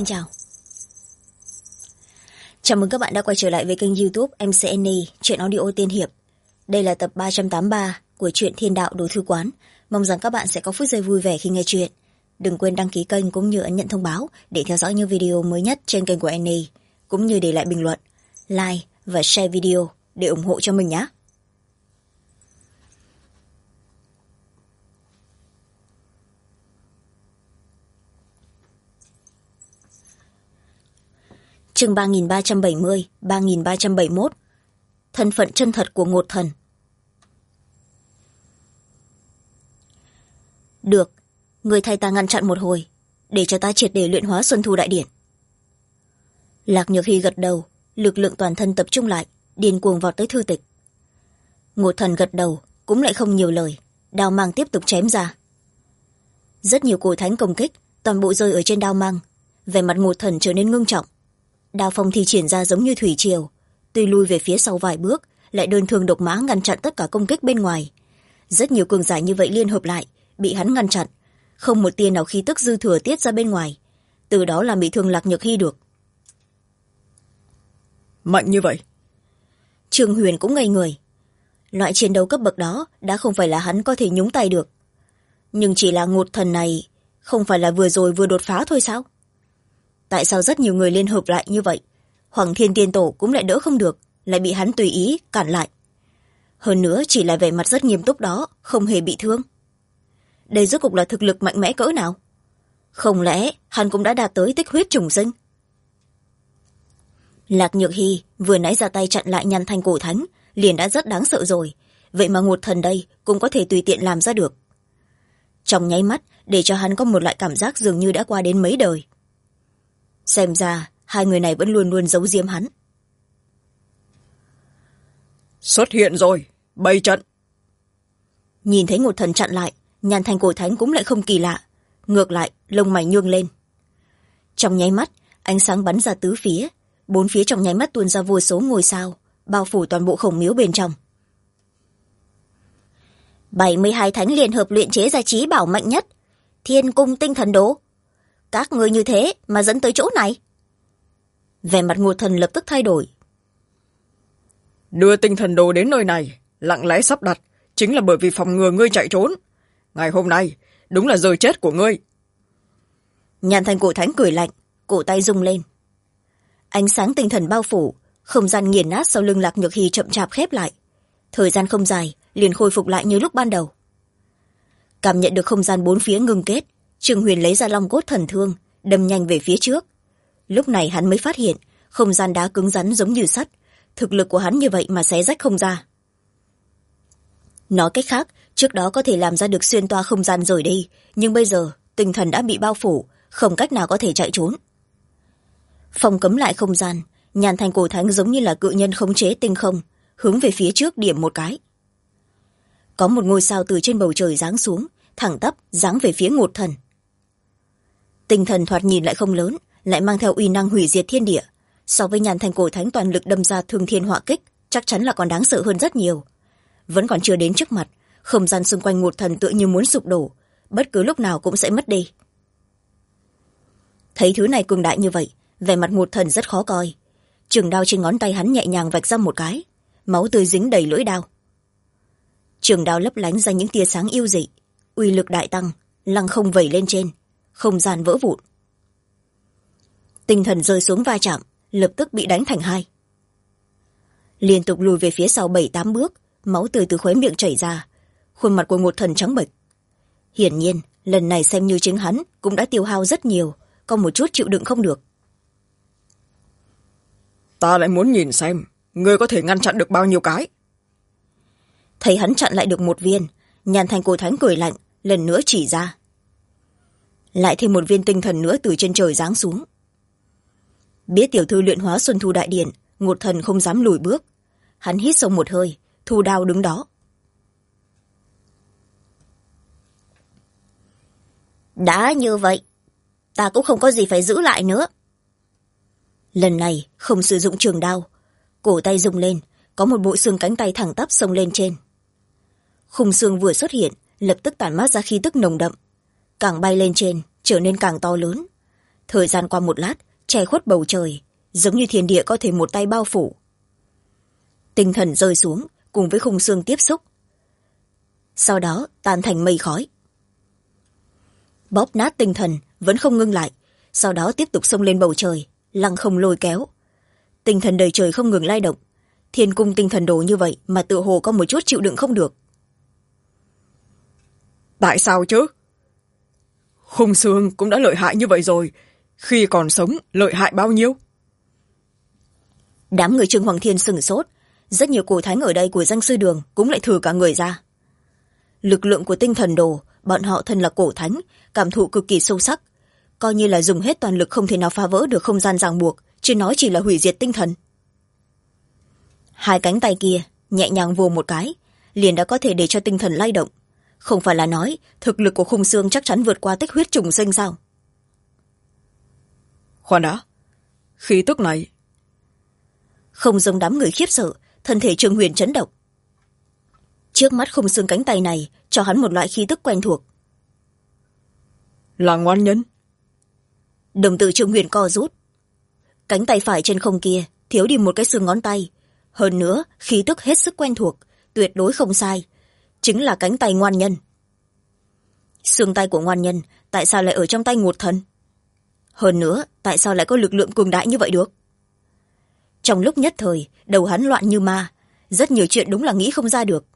Xin chào. Chào mừng các bạn đã quay trở lại với kênh YouTube MCNE Truyện Audio Tiên Hiệp. Đây là tập 383 của truyện Thiên Đạo Đồ Thư Quán. Mong rằng các bạn sẽ có phút giây vui vẻ khi nghe truyện. Đừng quên đăng ký kênh cũng như ấn nhận thông báo để theo dõi những video mới nhất trên kênh của NE, cũng như để lại bình luận, like và share video để ủng hộ cho mình nhé. Chương 3370, 3371. Thân phận chân thật của Ngột Thần. Được, người thay ta ngăn chặn một hồi, để cho ta triệt để luyện hóa Xuân Thu Đại Điển. Lạc Nhược Hy gật đầu, lực lượng toàn thân tập trung lại, điên cuồng vọt tới thư tịch. Ngột Thần gật đầu, cũng lại không nhiều lời, đao mang tiếp tục chém ra. Rất nhiều cổ thánh công kích, toàn bộ rơi ở trên đao mang, vẻ mặt Ngột Thần trở nên ngưng trọng. Đao phong thi triển ra giống như thủy triều, tuy lui về phía sau vài bước, lại đơn thương độc mã ngăn chặn tất cả công kích bên ngoài. Rất nhiều cường giả như vậy liên hợp lại, bị hắn ngăn chặn, không một tia nào khí tức dư thừa tiết ra bên ngoài, từ đó làm bị thương Lạc Nhược Hy được. Mạnh như vậy? Trương Huyền cũng ngây người. Loại chiến đấu cấp bậc đó đã không phải là hắn có thể nhúng tay được, nhưng chỉ là Ngột Thần này không phải là vừa rồi vừa đột phá thôi sao? Tại sao rất nhiều người liên hợp lại như vậy, Hoàng Thiên Tiên Tổ cũng lại đỡ không được, lại bị hắn tùy ý cản lại. Hơn nữa chỉ là vẻ mặt rất nghiêm túc đó, không hề bị thương. Đây rốt cục là thực lực mạnh mẽ cỡ nào? Không lẽ hắn cũng đã đạt tới tích huyết trùng sinh? Lạc Nhược Hy vừa nãy ra tay chặn lại Nhan Thanh Cổ Thánh liền đã rất đáng sợ rồi, vậy mà Ngột Thần đây cũng có thể tùy tiện làm ra được. Trong nháy mắt để cho hắn có một loại cảm giác dường như đã qua đến mấy đời. Xem ra hai người này vẫn luôn luôn giấu giếm hắn. Xuất hiện rồi, bày trận. Nhìn thấy Ngột Thần chặn lại, Nhan Thanh Cổ Thánh cũng lại không kỳ lạ, ngược lại lông mày nhương lên. Trong nháy mắt ánh sáng bắn ra tứ phía, bốn phía trong nháy mắt tuôn ra vô số ngôi sao, bao phủ toàn bộ khổng miếu bên trong. 72 thánh liên hợp luyện chế ra chí bảo mạnh nhất, Thiên Cung Tinh Thần Đồ. Các người như thế mà dẫn tới chỗ này. Vẻ mặt Ngột Thần lập tức thay đổi. Đưa tinh thần đồ đến nơi này, lặng lẽ sắp đặt, chính là bởi vì phòng ngừa ngươi chạy trốn. Ngày hôm nay, đúng là giờ chết của ngươi. Nhan Thanh Cổ Thánh cười lạnh, cổ tay rung lên. Ánh sáng tinh thần bao phủ, không gian nghiền nát sau lưng Lạc Nhược Hy chậm chạp khép lại. Thời gian không dài, liền khôi phục lại như lúc ban đầu. Cảm nhận được không gian bốn phía ngưng kết, Trương Huyền lấy ra long cốt thần thương, đâm nhanh về phía trước. Lúc này hắn mới phát hiện, không gian đá cứng rắn giống như sắt, thực lực của hắn như vậy mà xé rách không ra. Nói cách khác, trước đó có thể làm ra được xuyên toa không gian rời đi, nhưng bây giờ tinh thần đã bị bao phủ, không cách nào có thể chạy trốn. Phong cấm lại không gian, Nhan Thanh Cổ Thánh giống như là cự nhân khống chế tinh không, hướng về phía trước điểm một cái. Có một ngôi sao từ trên bầu trời giáng xuống, thẳng tắp giáng về phía Ngột Thần. Tinh thần thoạt nhìn lại không lớn, lại mang theo uy năng hủy diệt thiên địa, so với Nhan Thanh Cổ Thánh toàn lực đâm ra thương thiên họa kích chắc chắn là còn đáng sợ hơn rất nhiều. Vẫn còn chưa đến trước mặt, không gian xung quanh Ngột Thần tựa như muốn sụp đổ, bất cứ lúc nào cũng sẽ mất đi. Thấy thứ này cường đại như vậy, vẻ mặt Ngột Thần rất khó coi. Trường đao trên ngón tay hắn nhẹ nhàng vạch ra một cái, máu tươi dính đầy lưỡi đao. Trường đao lấp lánh ra những tia sáng yêu dị, uy lực đại tăng, lăng không vẩy lên trên, không gian vỡ vụn. Tinh thần rơi xuống va chạm, lập tức bị đánh thành hai. Liên tục lùi về phía sau 7-8 bước, máu tươi từ khóe miệng chảy ra, khuôn mặt của Ngột Thần trắng bệch. Hiển nhiên lần này xem như chính hắn cũng đã tiêu hao rất nhiều, có một chút chịu đựng không được. Ta lại muốn nhìn xem ngươi có thể ngăn chặn được bao nhiêu cái. Thấy hắn chặn lại được một viên, Nhan Thanh Cổ Thánh cười lạnh, lần nữa chỉ ra. Lại thêm một viên tinh thần nữa từ trên trời giáng xuống. Biết tiểu thư luyện hóa Xuân Thu Đại Điển, Ngột Thần không dám lùi bước. Hắn hít sâu một hơi, thu đao đứng đó. Đã như vậy, ta cũng không có gì phải giữ lại nữa. Lần này không sử dụng trường đao, cổ tay rung lên, có một bộ xương cánh tay thẳng tắp xông lên trên. Khung xương vừa xuất hiện, lập tức tản mát ra khí tức nồng đậm, càng bay lên trên trở nên càng to lớn. thời gian qua một lát che khuất bầu trời, giống như thiên địa có thể một tay bao phủ. Tinh thần rơi xuống cùng với khung xương tiếp xúc, sau đó tan thành mây khói. Bóp nát tinh thần vẫn không ngưng lại, sau đó tiếp tục xông lên bầu trời, lăng không lôi kéo. Tinh thần đầy trời không ngừng lay động, thiên cung tinh thần đồ như vậy mà tựa hồ có một chút chịu đựng không được. Tại sao chứ? Khung xương cũng đã lợi hại như vậy rồi, khi còn sống lợi hại bao nhiêu? Đám người Trương Hoàng Thiên sửng sốt, rất nhiều cổ thánh ở đây của danh sư đường cũng lại thử cả người ra. Lực lượng của tinh thần đồ, bọn họ thân là cổ thánh, cảm thụ cực kỳ sâu sắc, coi như là dùng hết toàn lực không thể nào phá vỡ được không gian ràng buộc, chứ nói chỉ là hủy diệt tinh thần. Hai cánh tay kia nhẹ nhàng vồ một cái, liền đã có thể để cho tinh thần lay động. Không phải là nói thực lực của khung xương chắc chắn vượt qua tích huyết trùng sinh sao? Khoan đã, khí tức này không giống đám người khiếp sợ, thân thể Trương Huyền chấn động. Trước mắt khung xương cánh tay này cho hắn một loại khí tức quen thuộc. Là ngoan nhân. Đồng tử Trương Huyền co rút. Cánh tay phải trên không kia thiếu đi một cái xương ngón tay, hơn nữa khí tức hết sức quen thuộc, tuyệt đối không sai, chính là cánh tay ngoan nhân. Xương tay của ngoan nhân tại sao lại ở trong tay Ngột Thần? Hơn nữa tại sao lại có lực lượng cường đại như vậy được? Trong lúc nhất thời đầu hắn loạn như ma, rất nhiều chuyện đúng là nghĩ không ra được.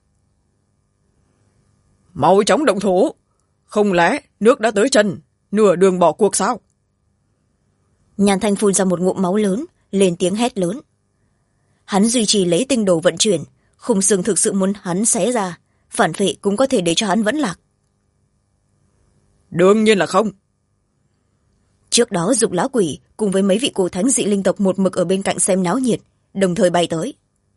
Mau chóng động thủ, không lẽ nước đã tới chân, nửa đường bỏ cuộc sao? Nhàn Thanh phun ra một ngụm máu lớn, lên tiếng hét lớn. Hắn duy trì lấy tinh đồ vận chuyển, khung xương thực sự muốn hắn xé ra, phản phệ cũng có thể để cho hắn vẫn lạc. Đương nhiên là không. Trước đó Dục Lão Quỷ cùng với mấy vị cổ thánh dị linh tộc một mực ở bên cạnh xem náo nhiệt, đồng thời bay tới.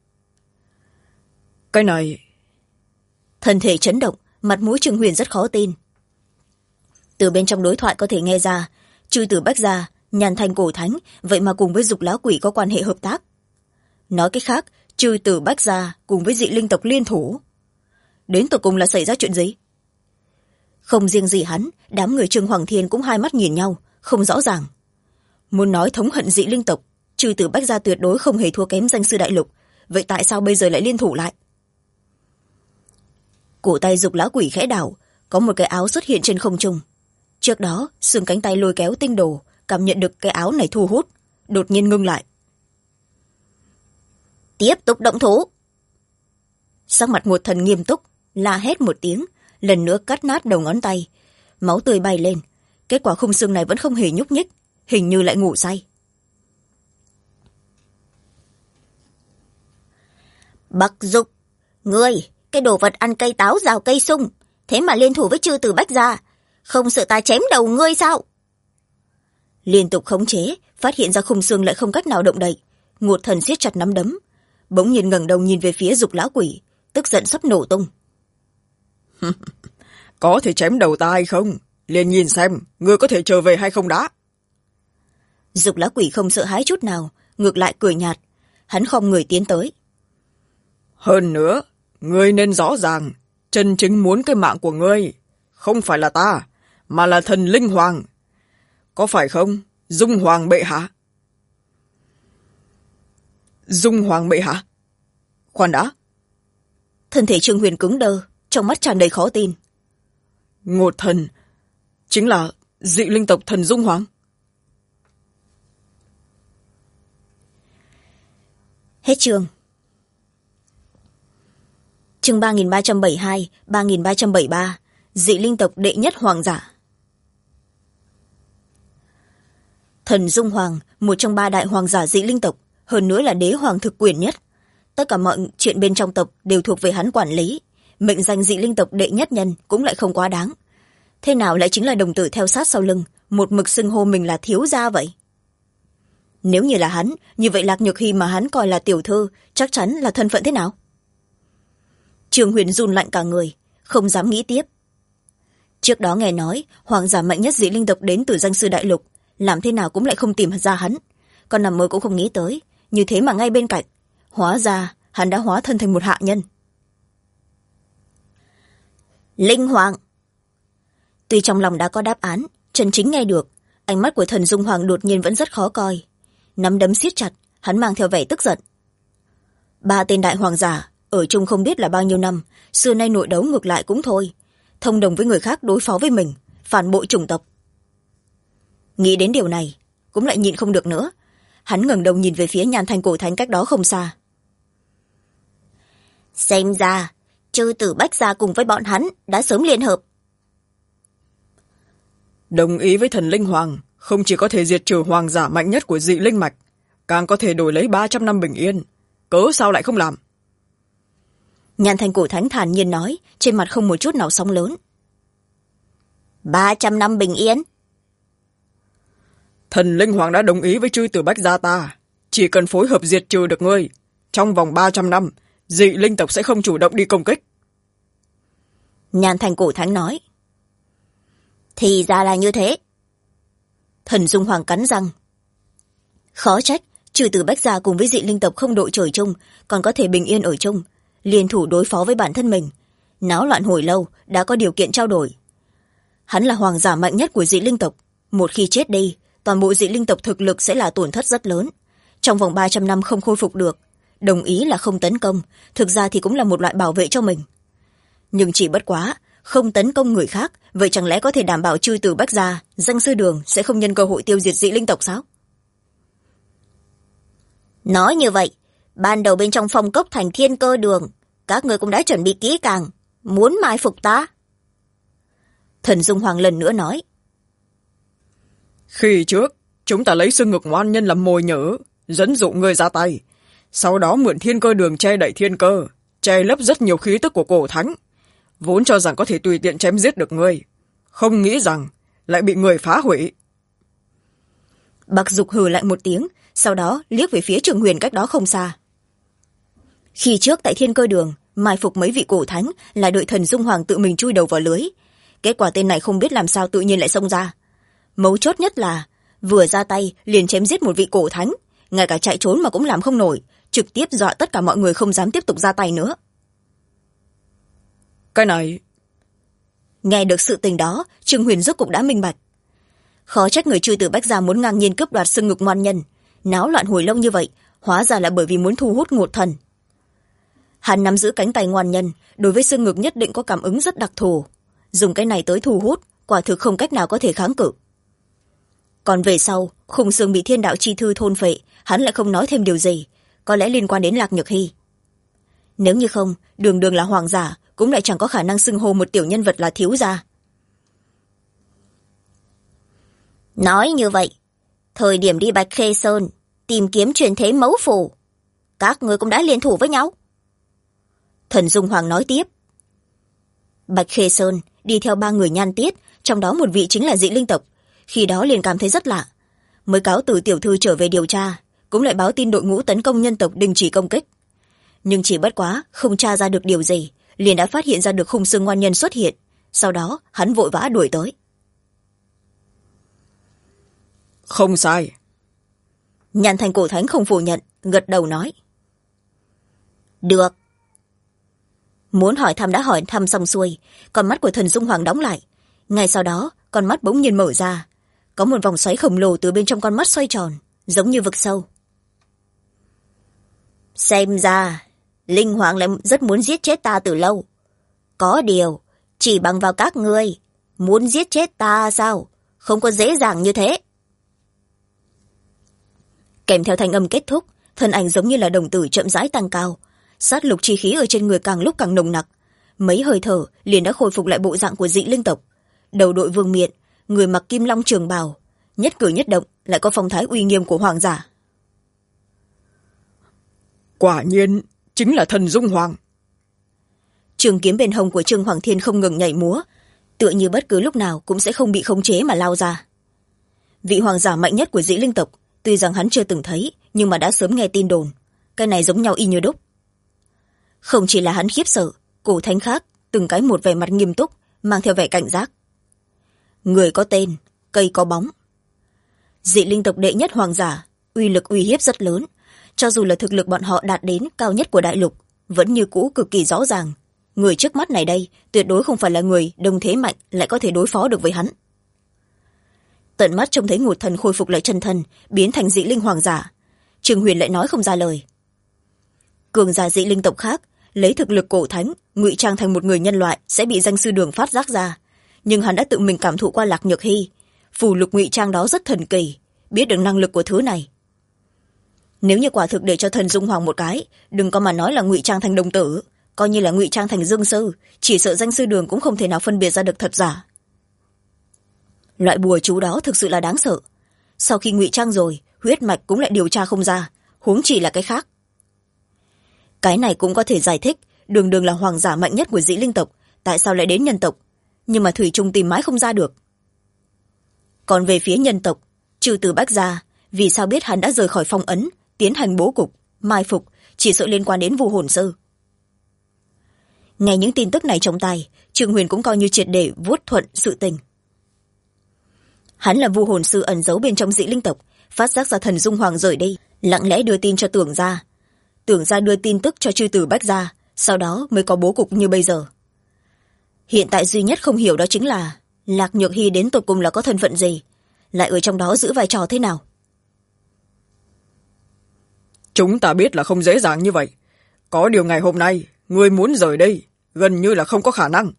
Cái này... Thân thể chấn động, mặt mũi Trương Huyền rất khó tin. Từ bên trong đối thoại có thể nghe ra, Chư Tử Bách Gia, Nhàn Thanh cổ thánh, vậy mà cùng với Dục Lão Quỷ có quan hệ hợp tác. Nói cách khác, Chư Tử Bách Gia cùng với dị linh tộc liên thủ. Đến tột cùng là xảy ra chuyện gì? Không riêng gì hắn, đám người Trương Hoàng Thiên cũng hai mắt nhìn nhau, không rõ ràng. Muốn nói thống hận dị linh tộc, Chư Tử Bách Gia tuyệt đối không hề thua kém danh sư đại lục, vậy tại sao bây giờ lại liên thủ lại? Cổ tay Dục Lão Quỷ khẽ đảo, có một cái áo xuất hiện trên không trung. Trước đó xương cánh tay lôi kéo tinh đồ, cảm nhận được cái áo này thu hút, đột nhiên ngưng lại. Tiếp tục động thủ. Sắc mặt Ngột Thần nghiêm túc, la hét một tiếng, lần nữa cắt nát đầu ngón tay, máu tươi bay lên. Kết quả khung xương này vẫn không hề nhúc nhích, hình như lại ngủ say. Bắc Dục, ngươi, cái đồ vật ăn cây táo rào cây sung, thế mà liên thủ với Chư Tử Bách Gia, không sợ ta chém đầu ngươi sao? Liên tục khống chế, phát hiện ra khung xương lại không cách nào động đậy, Ngột Thần siết chặt nắm đấm, bỗng nhiên ngẩng đầu nhìn về phía Dục Lão Quỷ, tức giận sắp nổ tung. Có thể chém đầu ta hay không? Liền nhìn xem, ngươi có thể trở về hay không đã. Dục Lão Quỷ không sợ hãi chút nào, ngược lại cười nhạt, hắn khom người tiến tới. Hơn nữa, ngươi nên rõ ràng, chân chính muốn cái mạng của ngươi, không phải là ta, mà là thần Linh Hoàng. Có phải không, Dung Hoàng bệ hạ? Dung Hoàng bệ hạ? Khoan đã. Thân thể Trương Huyền cứng đơ, trong mắt tràn đầy khó tin. Ngột Thần chính là dị linh tộc thần Dung Hoàng. Hết chương. Chương 3372, 3373, dị linh tộc đệ nhất hoàng giả. Thần Dung Hoàng, một trong 3 đại hoàng giả dị linh tộc, hơn nữa là đế hoàng thực quyền nhất. Tất cả mọi chuyện bên trong tộc đều thuộc về hắn quản lý. Mệnh danh dị linh tộc đệ nhất nhân cũng lại không quá đáng. Thế nào lại chính là đồng tử theo sát sau lưng, một mực xưng hô mình là thiếu gia vậy? Nếu như là hắn, như vậy Lạc Nhược Hy mà hắn coi là tiểu thư, chắc chắn là thân phận thế nào? Trương Huyền run lạnh cả người, không dám nghĩ tiếp. Trước đó nghe nói, hoàng giả mạnh nhất dị linh tộc đến từ danh sư đại lục, làm thế nào cũng lại không tìm ra hắn. Còn nằm mơ cũng không nghĩ tới, như thế mà ngay bên cạnh, hóa ra hắn đã hóa thân thành một hạ nhân. Linh Hoàng. Tuy trong lòng đã có đáp án, chân chính nghe được, ánh mắt của Thần Dung Hoàng đột nhiên vẫn rất khó coi, nắm đấm siết chặt, hắn mang theo vẻ tức giận. Ba tên đại hoàng giả ở chung không biết là bao nhiêu năm, xưa nay nội đấu ngược lại cũng thôi, thông đồng với người khác đối phó với mình, phản bội chủng tộc. Nghĩ đến điều này cũng lại nhịn không được nữa, hắn ngẩng đầu nhìn về phía Nhan Thanh Cổ Thánh cách đó không xa. Xem ra chư tử Bách Gia cùng với bọn hắn đã sớm liên hợp. Đồng ý với Thần Linh Hoàng, không chỉ có thể diệt trừ hoàng giả mạnh nhất của dị linh mạch, càng có thể đổi lấy 300 năm bình yên. Cớ sao lại không làm? Nhan Thanh Cổ Thánh thản nhiên nói, trên mặt không một chút nào sóng lớn. 300 năm bình yên? Thần Linh Hoàng đã đồng ý với chư tử Bách Gia ta, chỉ cần phối hợp diệt trừ được ngươi, trong vòng 300 năm, dị linh tộc sẽ không chủ động đi công kích. Nhan Thanh Cổ Thánh nói. Thì ra là như thế. Thần Dung Hoàng cắn răng. Khó trách chư tử Bách Gia cùng với dị linh tộc không đội trời chung, còn có thể bình yên ở chung, liên thủ đối phó với bản thân mình, náo loạn hồi lâu đã có điều kiện trao đổi. Hắn là hoàng giả mạnh nhất của dị linh tộc, một khi chết đi, toàn bộ dị linh tộc thực lực sẽ là tổn thất rất lớn, trong vòng 300 năm không khôi phục được. Đồng ý là không tấn công, thực ra thì cũng là một loại bảo vệ cho mình. Nhưng chỉ bất quá không tấn công người khác, vậy chẳng lẽ có thể đảm bảo chư tử Bách Gia, Danh Sư Đường sẽ không nhân cơ hội tiêu diệt dị linh tộc sao? Nói như vậy, ban đầu bên trong phong cốc thành Thiên Cơ Đường, các người cũng đã chuẩn bị kỹ càng, muốn mai phục ta. Thần Dung Hoàng lần nữa nói. Khi trước, chúng ta lấy xương ngực ngoan nhân làm mồi nhỡ, dẫn dụ người ra tay, sau đó mượn Thiên Cơ Đường che đậy thiên cơ, che lấp rất nhiều khí tức của cổ thánh, vốn cho rằng có thể tùy tiện chém giết được ngươi, không nghĩ rằng lại bị người phá hủy. Bạc Dục hừ lại một tiếng, sau đó liếc về phía Trường Huyền cách đó không xa. Khi trước tại Thiên Cơ Đường mai phục mấy vị cổ thánh là đợi Thần Dung Hoàng tự mình chui đầu vào lưới, kết quả tên này không biết làm sao tự nhiên lại xông ra. Mấu chốt nhất là vừa ra tay liền chém giết một vị cổ thánh, ngay cả chạy trốn mà cũng làm không nổi, trực tiếp dọa tất cả mọi người không dám tiếp tục ra tay nữa. Cái này... Nghe được sự tình đó, Trường Huyền rốt cục đã minh bạch. Khó trách người chư tử Bách Gia muốn ngang nhiên cướp đoạt xương ngực ngoan nhân, náo loạn hồi lâu như vậy, hóa ra là bởi vì muốn thu hút ngột thần. Hắn nắm giữ cánh tay ngoan nhân, đối với xương ngực nhất định có cảm ứng rất đặc thù, dùng cái này tới thu hút, quả thực không cách nào có thể kháng cự. Còn về sau, khung xương bị Thiên Đạo Chi Thư thôn phệ, hắn lại không nói thêm điều gì, có lẽ liên quan đến Lạc Nhược Hy. Nếu như không, đường đường là hoàng giả, cũng lại chẳng có khả năng xưng hô một tiểu nhân vật là thiếu gia. Nói như vậy, thời điểm đi Bạch Khê Sơn tìm kiếm truyền thế mẫu phù, các người cũng đã liên thủ với nhau. Thần Dung Hoàng nói tiếp. Bạch Khê Sơn đi theo 3 người Nhan Tiết, trong đó một vị chính là dị linh tộc, khi đó liền cảm thấy rất lạ, mới cáo từ tiểu thư trở về điều tra, cũng lại báo tin đội ngũ tấn công nhân tộc đình chỉ công kích. Nhưng chỉ bất quá không tra ra được điều gì, liền đã phát hiện ra được khung xương ngoan nhân xuất hiện, sau đó hắn vội vã đuổi tới. Không sai. Nhan Thanh Cổ Thánh không phủ nhận, gật đầu nói. Được. Muốn hỏi thăm đã hỏi thăm xong xuôi, con mắt của Thần Dung Hoàng đóng lại. Ngay sau đó, con mắt bỗng nhiên mở ra. Có một vòng xoáy khổng lồ từ bên trong con mắt xoay tròn, giống như vực sâu. Xem ra, Linh Hoàng lại rất muốn giết chết ta từ lâu. Có điều, chỉ bằng vào các ngươi, muốn giết chết ta sao? Không có dễ dàng như thế. Kèm theo thanh âm kết thúc, thân ảnh giống như là đồng tử chậm rãi tăng cao, sát lục chi khí ở trên người càng lúc càng nồng nặc, mấy hơi thở liền đã khôi phục lại bộ dạng của dị linh tộc. Đầu đội vương miện, người mặc kim long trường bào, nhất cử nhất động lại có phong thái uy nghiêm của hoàng giả. Quả nhiên chính là Thần Dung Hoàng. Trường kiếm bên hông của Trương Hoàng Thiên không ngừng nhảy múa, tựa như bất cứ lúc nào cũng sẽ không bị khống chế mà lao ra. Vị hoàng giả mạnh nhất của dị linh tộc, tuy rằng hắn chưa từng thấy, nhưng mà đã sớm nghe tin đồn, cái này giống nhau y như đúc. Không chỉ là hắn khiếp sợ, cổ thánh khác từng cái một vẻ mặt nghiêm túc, mang theo vẻ cảnh giác. Người có tên, cây có bóng. Dị linh tộc đệ nhất hoàng giả, uy lực uy hiếp rất lớn, cho dù là thực lực bọn họ đạt đến cao nhất của đại lục, vẫn như cũ cực kỳ rõ ràng. Người trước mắt này đây tuyệt đối không phải là người đồng thế mạnh lại có thể đối phó được với hắn. tận mắt trông thấy ngụt thần khôi phục lại chân thân, biến thành dị linh hoàng giả. Trương Huyền lại nói không ra lời. Cường giả dị linh tộc khác lấy thực lực cổ thánh ngụy trang thành một người nhân loại sẽ bị danh sư Đường phát giác ra, nhưng hắn đã tự mình cảm thụ qua Lạc Nhược Hy, phù lục ngụy trang đó rất thần kỳ, biết được năng lực của thứ này. Nếu như quả thực để cho thần dung hoàng một cái, đừng có mà nói là ngụy trang thành đồng tử, coi như là ngụy trang thành dương sư, chỉ sợ danh sư Đường cũng không thể nào phân biệt ra được thật giả. Loại bùa chú đó thực sự là đáng sợ. Sau khi ngụy trang rồi, huyết mạch cũng lại điều tra không ra, huống chỉ là cái khác. Cái này cũng có thể giải thích Đường Đường là hoàng giả mạnh nhất của dị linh tộc, tại sao lại đến nhân tộc, nhưng mà thủy chung tìm mãi không ra được. Còn về phía nhân tộc, trừ từ Bách gia, vì sao biết hắn đã rời khỏi phong ấn, tiến hành bố cục mai phục, chỉ sợ liên quan đến Vu Hồn Sư. Nghe những tin tức này trong tay, Trương Huyền cũng coi như triệt để vuốt thuận sự tình. Hắn là Vu Hồn Sư ẩn giấu bên trong dị linh tộc, phát giác ra thần dung hoàng rời đi, lặng lẽ đưa tin cho Tưởng gia. Tưởng gia đưa tin tức cho chư tử Bách gia, sau đó mới có bố cục như bây giờ. Hiện tại duy nhất không hiểu đó chính là Lạc Nhược Hy đến tột cùng là có thân phận gì, lại ở trong đó giữ vai trò thế nào. Chúng ta biết là không dễ dàng như vậy. Có điều ngày hôm nay ngươi muốn rời đây gần như là không có khả năng.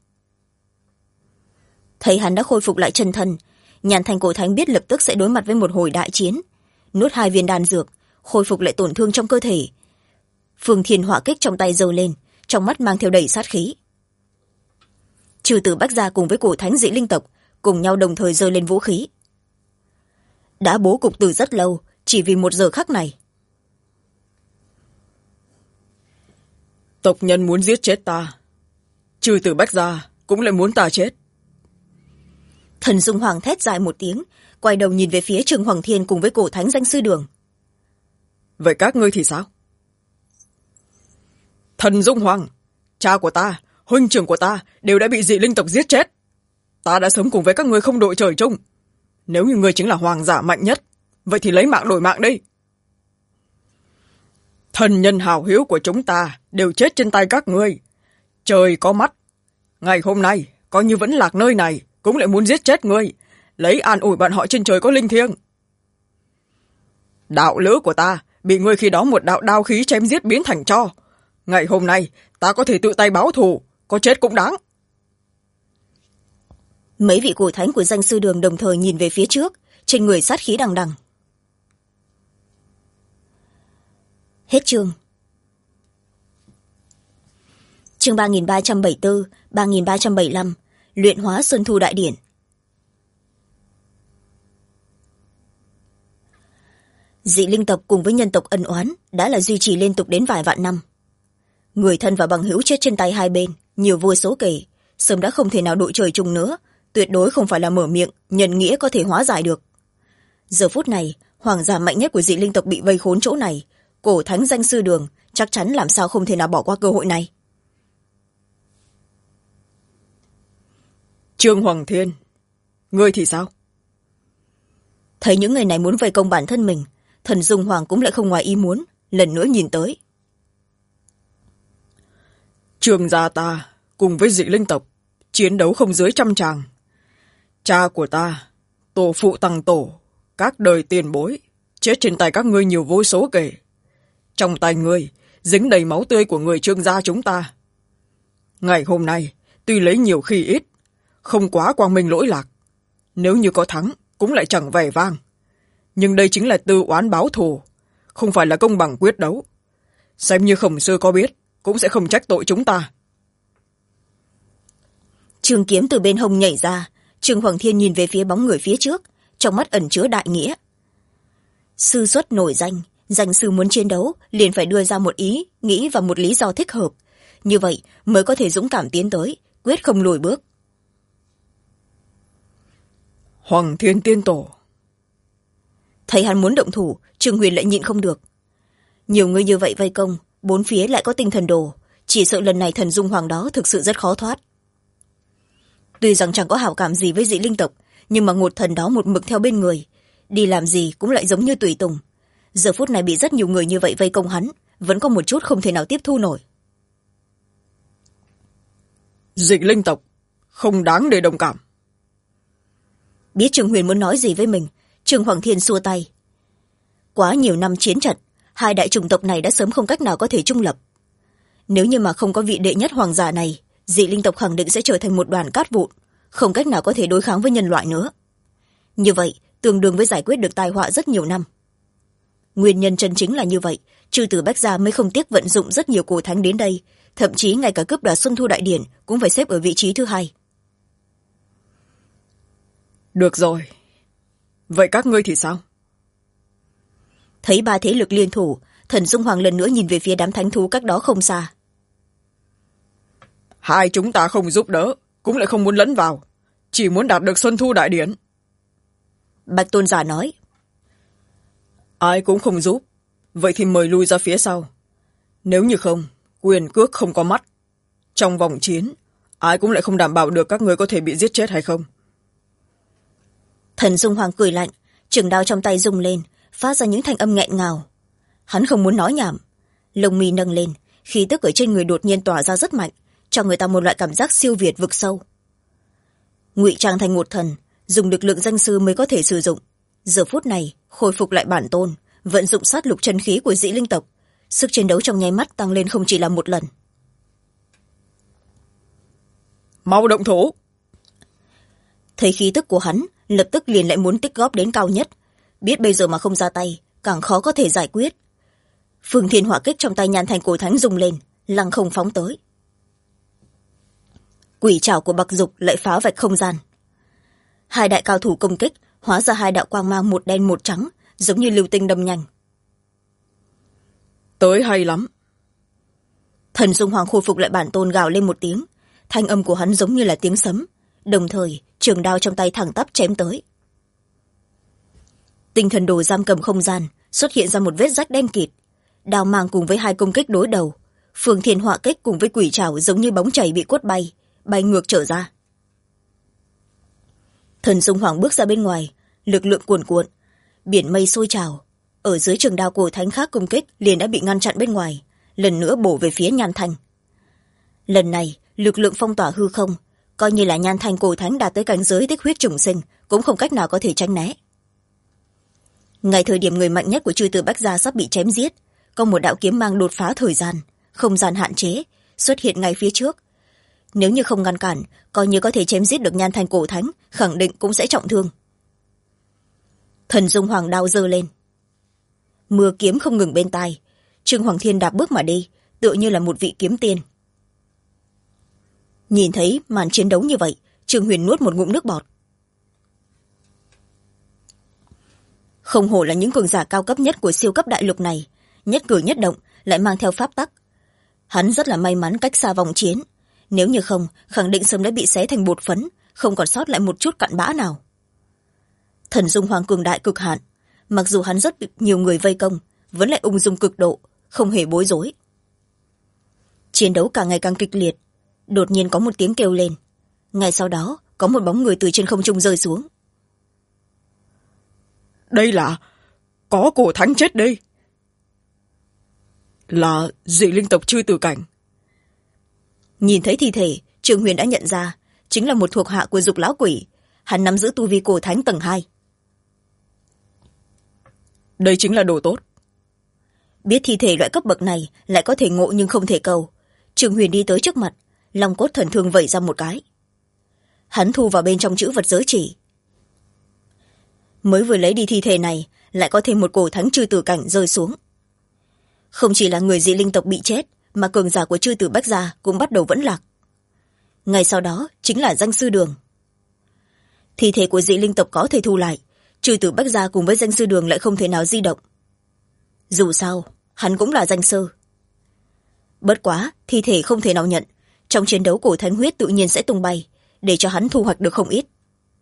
Thấy hắn đã khôi phục lại chân thân, Nhàn Thành Cổ Thánh biết lập tức sẽ đối mặt với một hồi đại chiến. Nuốt 2 viên đan dược, khôi phục lại tổn thương trong cơ thể. Phương Thiên hỏa kích trong tay giơ lên, trong mắt mang theo đầy sát khí. Trừ tử Bách gia cùng với Cổ Thánh dị linh tộc cùng nhau đồng thời giơ lên vũ khí. Đã bố cục từ rất lâu, chỉ vì 1 giờ khắc này. Tộc nhân muốn giết chết ta, trừ tử Bách gia cũng lại muốn ta chết. Thần Dung Hoàng thét dài một tiếng, quay đầu nhìn về phía Trương Hoàng Thiên cùng với Cổ Thánh danh sư Đường. Vậy các ngươi thì sao? Thần Dung Hoàng, cha của ta, huynh trưởng của ta đều đã bị dị linh tộc giết chết. Ta đã sống cùng với các ngươi không đội trời chung. Nếu như ngươi chính là hoàng giả mạnh nhất, vậy thì lấy mạng đổi mạng đi. Thần nhân hào hiếu của chúng ta đều chết trên tay các ngươi. Trời có mắt. Ngày hôm nay, coi như vẫn lạc nơi này, cũng lại muốn giết chết ngươi, lấy an ủi bọn họ trên trời có linh thiêng. Đạo lữ của ta bị ngươi khi đó một đạo đao khí chém giết biến thành tro. Ngày hôm nay, ta có thể tự tay báo thù, có chết cũng đáng. Mấy vị Cổ Thánh của danh sư Đường đồng thời nhìn về phía trước, trên người sát khí đằng đằng. Hết chương. Chương 3374, 3375, Luyện hóa Xuân Thu Đại Điển. Dị linh tộc cùng với nhân tộc ân oán đã là duy trì liên tục đến vài vạn năm. Người thân và bằng hữu chết trên tay hai bên, nhiều vô số kể, sớm đã không thể nào đội trời chung nữa, tuyệt đối không phải là mở miệng, nhân nghĩa có thể hóa giải được. Giờ phút này, hoàng giả mạnh nhất của dị linh tộc bị vây khốn chỗ này, Cổ Thánh danh sư Đường chắc chắn làm sao không thể nào bỏ qua cơ hội này. Trương Hoàng Thiên, ngươi thì sao? Thấy những người này muốn vây công bản thân mình, thần Dung Hoàng cũng lại không ngoài ý muốn, lần nữa nhìn tới. Trương gia ta cùng với dị linh tộc chiến đấu không dưới 100 tràng. Cha của ta, tổ phụ tăng tổ, các đời tiền bối chết trên tay các ngươi nhiều vô số kể. Trong tay ngươi dính đầy máu tươi của người Trương gia chúng ta. Ngày hôm nay tuy lấy nhiều khi ít, không quá quang minh lỗi lạc, nếu như có thắng cũng lại chẳng vẻ vang, nhưng đây chính là tư oán báo thù, không phải là công bằng quyết đấu. Xem như Khổng Sư có biết cũng sẽ không trách tội chúng ta. Trường kiếm từ bên hông nhảy ra, Trương Hoàng Thiên nhìn về phía bóng người phía trước, trong mắt ẩn chứa đại nghĩa. Sư xuất nổi danh, danh sư muốn chiến đấu liền phải đưa ra một ý nghĩ và một lý do thích hợp, như vậy mới có thể dũng cảm tiến tới, quyết không lùi bước. Hoàng Thiên tiên tổ. Thấy hắn muốn động thủ, Trương Huyền lại nhịn không được. Nhiều người như vậy vây công, bốn phía lại có tinh thần đồ, chỉ sợ lần này thần Dung Hoàng đó thực sự rất khó thoát. Tuy rằng chẳng có hảo cảm gì với dị linh tộc, nhưng mà ngột thần đó một mực theo bên người, đi làm gì cũng lại giống như tùy tùng. Giờ phút này bị rất nhiều người như vậy vây công hắn, vẫn có một chút không thể nào tiếp thu nổi. Dị linh tộc không đáng để đồng cảm. biết Trương Huyền muốn nói gì với mình, Trương Hoàng Thiên xua tay. Quá nhiều năm chiến trận, hai đại chủng tộc này đã sớm không cách nào có thể trung lập. Nếu như mà không có vị đệ nhất hoàng giả này, dị linh tộc khẳng định sẽ trở thành một đoàn cát vụn, không cách nào có thể đối kháng với nhân loại nữa. Như vậy tương đương với giải quyết được tai họa rất nhiều năm. Nguyên nhân chân chính là như vậy, chư tử Bách Gia mới không tiếc vận dụng rất nhiều cổ thánh đến đây, thậm chí ngay cả cướp đoạt Xuân Thu Đại Điển cũng phải xếp ở vị trí thứ hai. Được rồi, vậy các ngươi thì sao? Thấy ba thế lực liên thủ, Thần Dung Hoàng lần nữa nhìn về phía đám thánh thú cách đó không xa. Hai chúng ta không giúp đỡ, cũng lại không muốn lẫn vào, chỉ muốn đạt được Xuân Thu Đại Điển. Bạch Tôn giả nói. Ai cũng không giúp, vậy thì mời lui ra phía sau. Nếu như không, quyền cước không có mắt. Trong vòng chiến, ai cũng lại không đảm bảo được các ngươi có thể bị giết chết hay không. Thần Dung Hoàng cười lạnh, trường đao trong tay rung lên, phát ra những thanh âm nghẹn ngào. Hắn không muốn nói nhảm, lông mi nâng lên, khí tức ở trên người đột nhiên tỏa ra rất mạnh, cho người ta một loại cảm giác siêu việt vực sâu. Ngụy trang thành một thần, dùng lực lượng danh sư mới có thể sử dụng. Giờ phút này khôi phục lại bản tôn, vận dụng sát lục chân khí của dị linh tộc, sức chiến đấu trong nháy mắt tăng lên không chỉ là một lần. Mau động thủ! Thấy khí tức của hắn, lập tức liền lại muốn tích góp đến cao nhất, biết bây giờ mà không ra tay càng khó có thể giải quyết. Phương Thiên Hỏa Kích trong tay Nhan Thành Cổ Thánh rung lên, lăng không phóng tới. Quỷ trảo của Bạc Dục lại phá vạch không gian. Hai đại cao thủ công kích hóa ra hai đạo quang mang, một đen một trắng, giống như lưu tinh đâm nhanh. Tới hay lắm! Thần Dung Hoàng khôi phục lại bản tôn, gào lên một tiếng, thanh âm của hắn giống như là tiếng sấm, đồng thời trường đao trong tay thẳng tắp chém tới. Tinh thần đồ giam cầm không gian xuất hiện ra một vết rách đen kịt, đao mang cùng với hai công kích đối đầu, Phương Thiên Hỏa Kích cùng với quỷ trảo giống như bóng chảy bị quất bay ngược trở ra. Thần Dung Hoàng bước ra bên ngoài, lực lượng cuồn cuộn, biển mây sôi trào, ở dưới trường đao cổ thánh khác công kích liền đã bị ngăn chặn bên ngoài, lần nữa bổ về phía Nhan Thanh. Lần này lực lượng phong tỏa hư không, coi như là Nhan Thanh cổ thánh đạt tới cảnh giới tích huyết trùng sinh cũng không cách nào có thể tránh né. Ngay thời điểm người mạnh nhất của chư tử Bách Gia sắp bị chém giết, có một đạo kiếm mang đột phá thời gian, không gian hạn chế xuất hiện ngay phía trước. Nếu như không ngăn cản, coi như có thể chém giết được Nhan Thanh cổ thánh, khẳng định cũng sẽ trọng thương. Thần Dung Hoàng đao giơ lên, mưa kiếm không ngừng bên tai, Trương Hoàng Thiên đạp bước mà đi, tựa như là một vị kiếm tiên. Nhìn thấy màn chiến đấu như vậy, Trương Huyền nuốt một ngụm nước bọt. Không hổ là những cường giả cao cấp nhất của siêu cấp đại lục này, nhất cử nhất động lại mang theo pháp tắc. Hắn rất là may mắn cách xa vòng chiến, nếu như không khẳng định sớm đã bị xé thành bột phấn, không còn sót lại một chút cặn bã nào. Thần Dung Hoàng cường đại cực hạn, mặc dù hắn rất nhiều người vây công, vẫn lại ung dung cực độ, không hề bối rối. Chiến đấu càng ngày càng kịch liệt, đột nhiên có một tiếng kêu lên, ngay sau đó có một bóng người từ trên không trung rơi xuống. Đây là có cổ thánh chết đây, là dị linh tộc chư tử cảnh. Nhìn thấy thi thể, Trương Huyền đã nhận ra chính là một thuộc hạ của Dục Lão Quỷ, hắn nắm giữ tu vi cổ thánh tầng 2. Đây chính là đồ tốt. Biết thi thể loại cấp bậc này lại có thể ngộ nhưng không thể cầu, Trương Huyền đi tới trước mặt, long cốt thần thương vẩy ra một cái. Hắn thu vào bên trong chữ vật giới chỉ. Mới vừa lấy đi thi thể này, lại có thêm một cổ thánh chư tử cảnh rơi xuống. Không chỉ là người dị linh tộc bị chết, mà cường giả của chư tử Bách Gia cũng bắt đầu vẫn lạc. Ngay sau đó chính là danh sư đường. Thi thể của dị linh tộc có thể thu lại, chư tử Bách Gia cùng với danh sư đường lại không thể nào di động. Dù sao hắn cũng là danh sư. Bất quá thi thể không thể nào nhận, trong chiến đấu cổ thánh huyết tự nhiên sẽ tung bay, để cho hắn thu hoạch được không ít.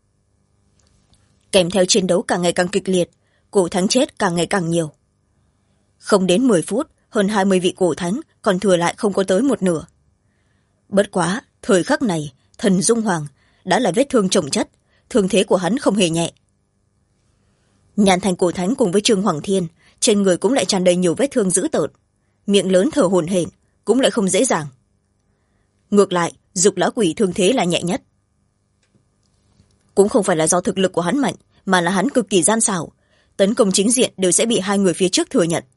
Kèm theo chiến đấu càng ngày càng kịch liệt, cổ thánh chết càng ngày càng nhiều. Không đến 10 phút, hơn 20 vị cổ thánh còn thừa lại không có tới một nửa. Bất quá thời khắc này Thần Dung Hoàng đã là vết thương chồng chất, thương thế của hắn không hề nhẹ. Nhan Thành cổ thánh cùng với Trương Hoàng Thiên trên người cũng lại tràn đầy nhiều vết thương dữ tợn, miệng lớn thở hổn hển, cũng lại không dễ dàng. Ngược lại Dục Lão Quỷ thương thế là nhẹ nhất. cũng không phải là do thực lực của hắn mạnh, mà là hắn cực kỳ gian xảo, tấn công chính diện đều sẽ bị hai người phía trước thừa nhận.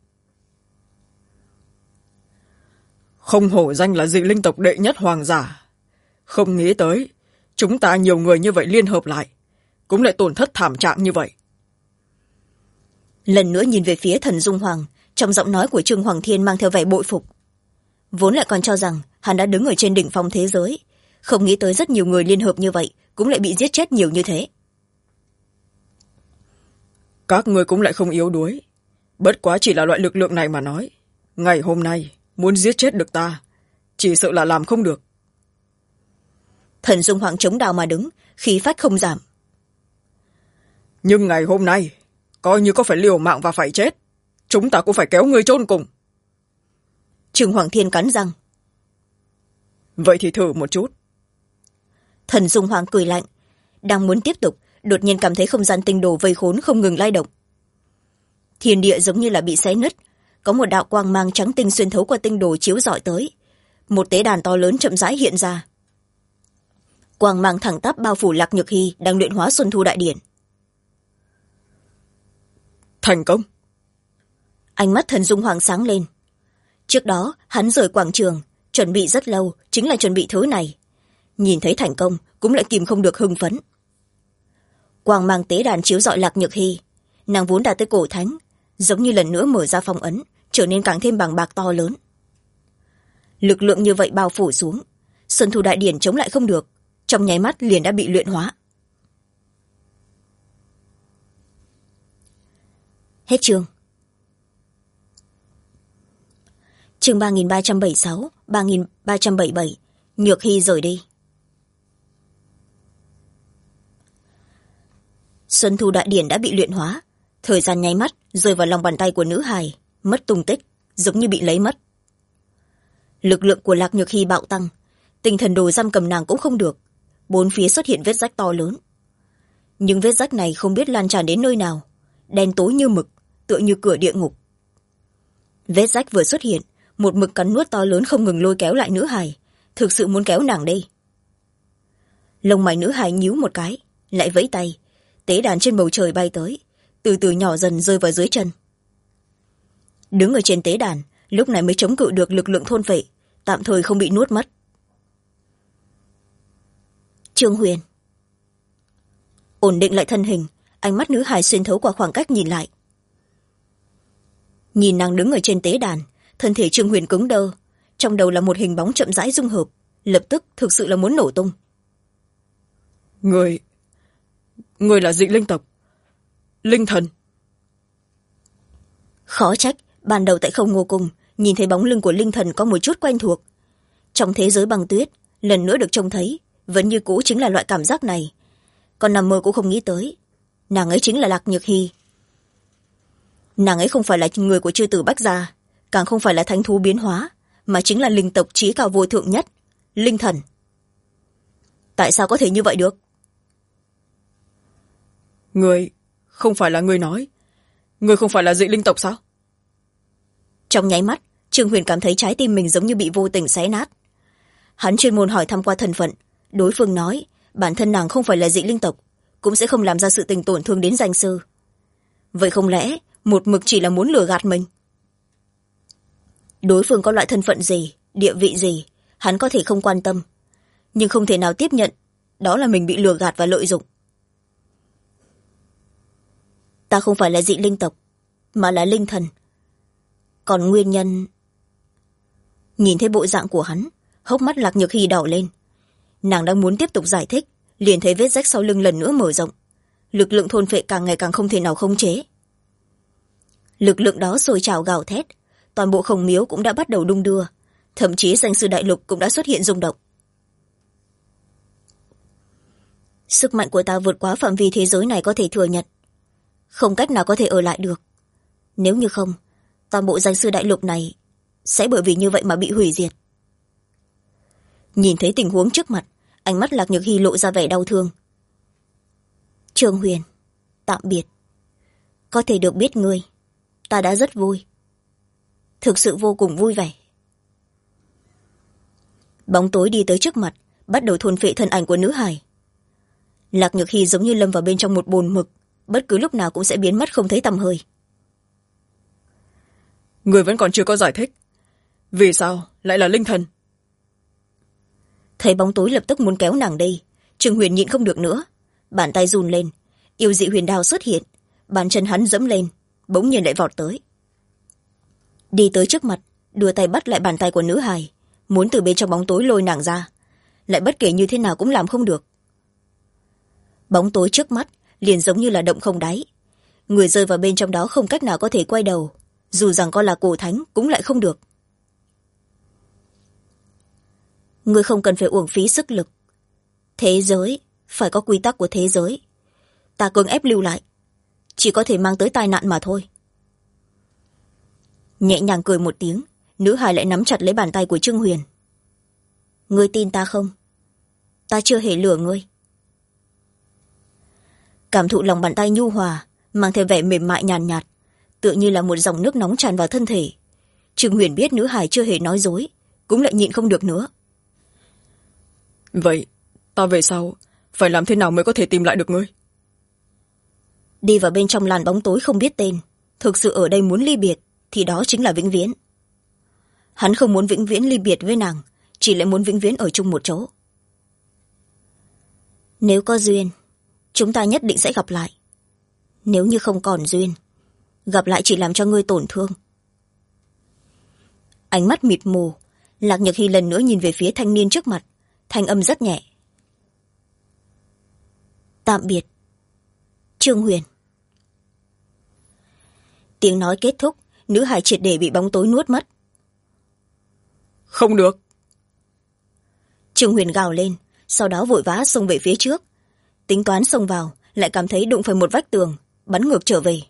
Không hổ danh là dị linh tộc đệ nhất hoàng giả. Không nghĩ tới chúng ta nhiều người như vậy liên hợp lại cũng lại tổn thất thảm trạng như vậy. Lần nữa nhìn về phía Thần Dung Hoàng, trong giọng nói của Trương Hoàng Thiên mang theo vẻ bội phục. Vốn lại còn cho rằng hắn đã đứng ở trên đỉnh phong thế giới, không nghĩ tới rất nhiều người liên hợp như vậy cũng lại bị giết chết nhiều như thế. Các ngươi cũng lại không yếu đuối, bất quá chỉ là loại lực lượng này mà nói, ngày hôm nay muốn giết chết được ta chỉ sợ là làm không được. Thần Dung Hoàng chống đào mà đứng, khí phách không giảm. Nhưng ngày hôm nay coi như có phải liều mạng và phải chết, chúng ta cũng phải kéo ngươi chôn cùng. Trương Hoàng Thiên cắn răng. Vậy thì thử một chút. Thần Dung Hoàng cười lạnh, đang muốn tiếp tục, đột nhiên cảm thấy không gian tinh đồ vây khốn không ngừng lay động. Thiên địa giống như là bị xé nứt, có một đạo quang mang trắng tinh xuyên thấu qua tinh đồ chiếu rọi tới. Một tế đàn to lớn chậm rãi hiện ra. Quang mang thẳng tắp bao phủ Lạc Nhược Hy đang luyện hóa Xuân Thu Đại Điển. Thành công. Ánh mắt Thần Dung Hoàng sáng lên. Trước đó hắn rời quảng trường, chuẩn bị rất lâu, chính là chuẩn bị thứ này. Nhìn thấy thành công cũng lại kìm không được hưng phấn. Quang mang tế đàn chiếu rọi Lạc Nhược Hy, nàng vốn đạt tới cổ thánh, giống như lần nữa mở ra phong ấn, trở nên càng thêm bàng bạc to lớn. Lực lượng như vậy bao phủ xuống, Xuân Thu Đại Điển chống lại không được, trong nháy mắt liền đã bị luyện hóa. Hết chương. Chương 3376, 3377, Nhược Hy rời đi. Xuân Thu Đại Điển đã bị luyện hóa, thời gian nháy mắt rơi vào lòng bàn tay của nữ hài, mất tung tích, giống như bị lấy mất. Lực lượng của Lạc Nhược Hy bạo tăng, tinh thần đồ giam cầm nàng cũng không được, bốn phía xuất hiện vết rách to lớn. Nhưng vết rách này không biết lan tràn đến nơi nào, đen tối như mực, tựa như cửa địa ngục. Vết rách vừa xuất hiện, một mực cắn nuốt to lớn không ngừng lôi kéo lại nữ hài, thực sự muốn kéo nàng đi. Lông mày nữ hài nhíu một cái, lại vẫy tay, tế đàn trên bầu trời bay tới, từ từ nhỏ dần rơi vào dưới chân. Đứng ở trên tế đàn, lúc này mới chống cự được lực lượng thôn phệ, tạm thời không bị nuốt mất. Trương Huyền ổn định lại thân hình, ánh mắt nữ hài xuyên thấu qua khoảng cách nhìn lại. Nhìn nàng đứng ở trên tế đàn, thân thể Trương Huyền cứng đơ, trong đầu là một hình bóng chậm rãi dung hợp, lập tức thực sự là muốn nổ tung. Người là dị linh tộc, linh thần. Khó trách ban đầu tại Không Ngô Cung nhìn thấy bóng lưng của linh thần có một chút quen thuộc. Trong thế giới băng tuyết lần nữa được trông thấy, vẫn như cũ chính là loại cảm giác này. Còn nằm mơ cũng không nghĩ tới, nàng ấy chính là Lạc Nhược Hy. Nàng ấy không phải là người của chư tử Bách Gia, càng không phải là thánh thú biến hóa, mà chính là linh tộc trí cao vô thượng nhất, linh thần. Tại sao có thể như vậy được? Người không phải là người nói, người không phải là dị linh tộc sao? Trong nháy mắt, Trương Huyền cảm thấy trái tim mình giống như bị vô tình xé nát. Hắn chuyên môn hỏi thăm qua thân phận, đối phương nói bản thân nàng không phải là dị linh tộc, cũng sẽ không làm ra sự tình tổn thương đến danh sư. Vậy không lẽ một mực chỉ là muốn lừa gạt mình? Đối phương có loại thân phận gì, địa vị gì, hắn có thể không quan tâm, nhưng không thể nào tiếp nhận đó là mình bị lừa gạt và lợi dụng. Ta không phải là dị linh tộc, mà là linh thần. Còn nguyên nhân... Nhìn thấy bộ dạng của hắn, hốc mắt Lạc Nhược Hy đỏ lên. Nàng đang muốn tiếp tục giải thích, liền thấy vết rách sau lưng lần nữa mở rộng. Lực lượng thôn phệ càng ngày càng không thể nào khống chế. Lực lượng đó sôi trào gào thét, toàn bộ Khổng Miếu cũng đã bắt đầu đung đưa, thậm chí danh sư đại lục cũng đã xuất hiện rung động. Sức mạnh của ta vượt quá phạm vi thế giới này có thể thừa nhận, không cách nào có thể ở lại được. Nếu như không, toàn bộ danh sư đại lục này sẽ bởi vì như vậy mà bị hủy diệt. Nhìn thấy tình huống trước mặt, ánh mắt Lạc Nhược Hy lộ ra vẻ đau thương. Trương Huyền, tạm biệt. Có thể được biết ngươi, ta đã rất vui. Thực sự vô cùng vui vẻ. Bóng tối đi tới trước mặt, bắt đầu thôn phệ thân ảnh của nữ hài. Lạc Nhược Hy giống như lâm vào bên trong một bồn mực, bất cứ lúc nào cũng sẽ biến mất không thấy tăm hơi. Người vẫn còn chưa có giải thích vì sao lại là linh thần. Thấy bóng tối lập tức muốn kéo nàng đi, Trương Huyền nhịn không được nữa, bàn tay run lên, yêu dị huyền đao xuất hiện, bàn chân hắn dẫm lên, bỗng nhiên lại vọt tới, đi tới trước mặt, đưa tay bắt lại bàn tay của nữ hài, muốn từ bên trong bóng tối lôi nàng ra, lại bất kể như thế nào cũng làm không được. Bóng tối trước mắt liền giống như là động không đáy, người rơi vào bên trong đó không cách nào có thể quay đầu, dù rằng có là cổ thánh cũng lại không được. Người không cần phải uổng phí sức lực, thế giới phải có quy tắc của thế giới, ta cưỡng ép lưu lại chỉ có thể mang tới tai nạn mà thôi. Nhẹ nhàng cười một tiếng, nữ hài lại nắm chặt lấy bàn tay của Trương Huyền. Ngươi tin ta không? Ta chưa hề lừa ngươi. Cảm thụ lòng bàn tay nhu hòa, mang theo vẻ mềm mại nhàn nhạt, tựa như là một dòng nước nóng tràn vào thân thể. Trương Huyền biết nữ hài chưa hề nói dối, cũng lại nhịn không được nữa. Vậy ta về sau phải làm thế nào mới có thể tìm lại được ngươi? Đi vào bên trong làn bóng tối không biết tên, thực sự ở đây muốn ly biệt thì đó chính là vĩnh viễn. Hắn không muốn vĩnh viễn ly biệt với nàng, chỉ lại muốn vĩnh viễn ở chung một chỗ. Nếu có duyên, chúng ta nhất định sẽ gặp lại. Nếu như không còn duyên, gặp lại chỉ làm cho ngươi tổn thương. Ánh mắt mịt mù, Lạc Nhược Hy lần nữa nhìn về phía thanh niên trước mặt, thanh âm rất nhẹ. Tạm biệt, Trương Huyền. Tiếng nói kết thúc, nữ hài triệt để bị bóng tối nuốt mất. Không được. Trương Huyền gào lên, sau đó vội vã xông về phía trước, tính toán xông vào, lại cảm thấy đụng phải một vách tường, bắn ngược trở về.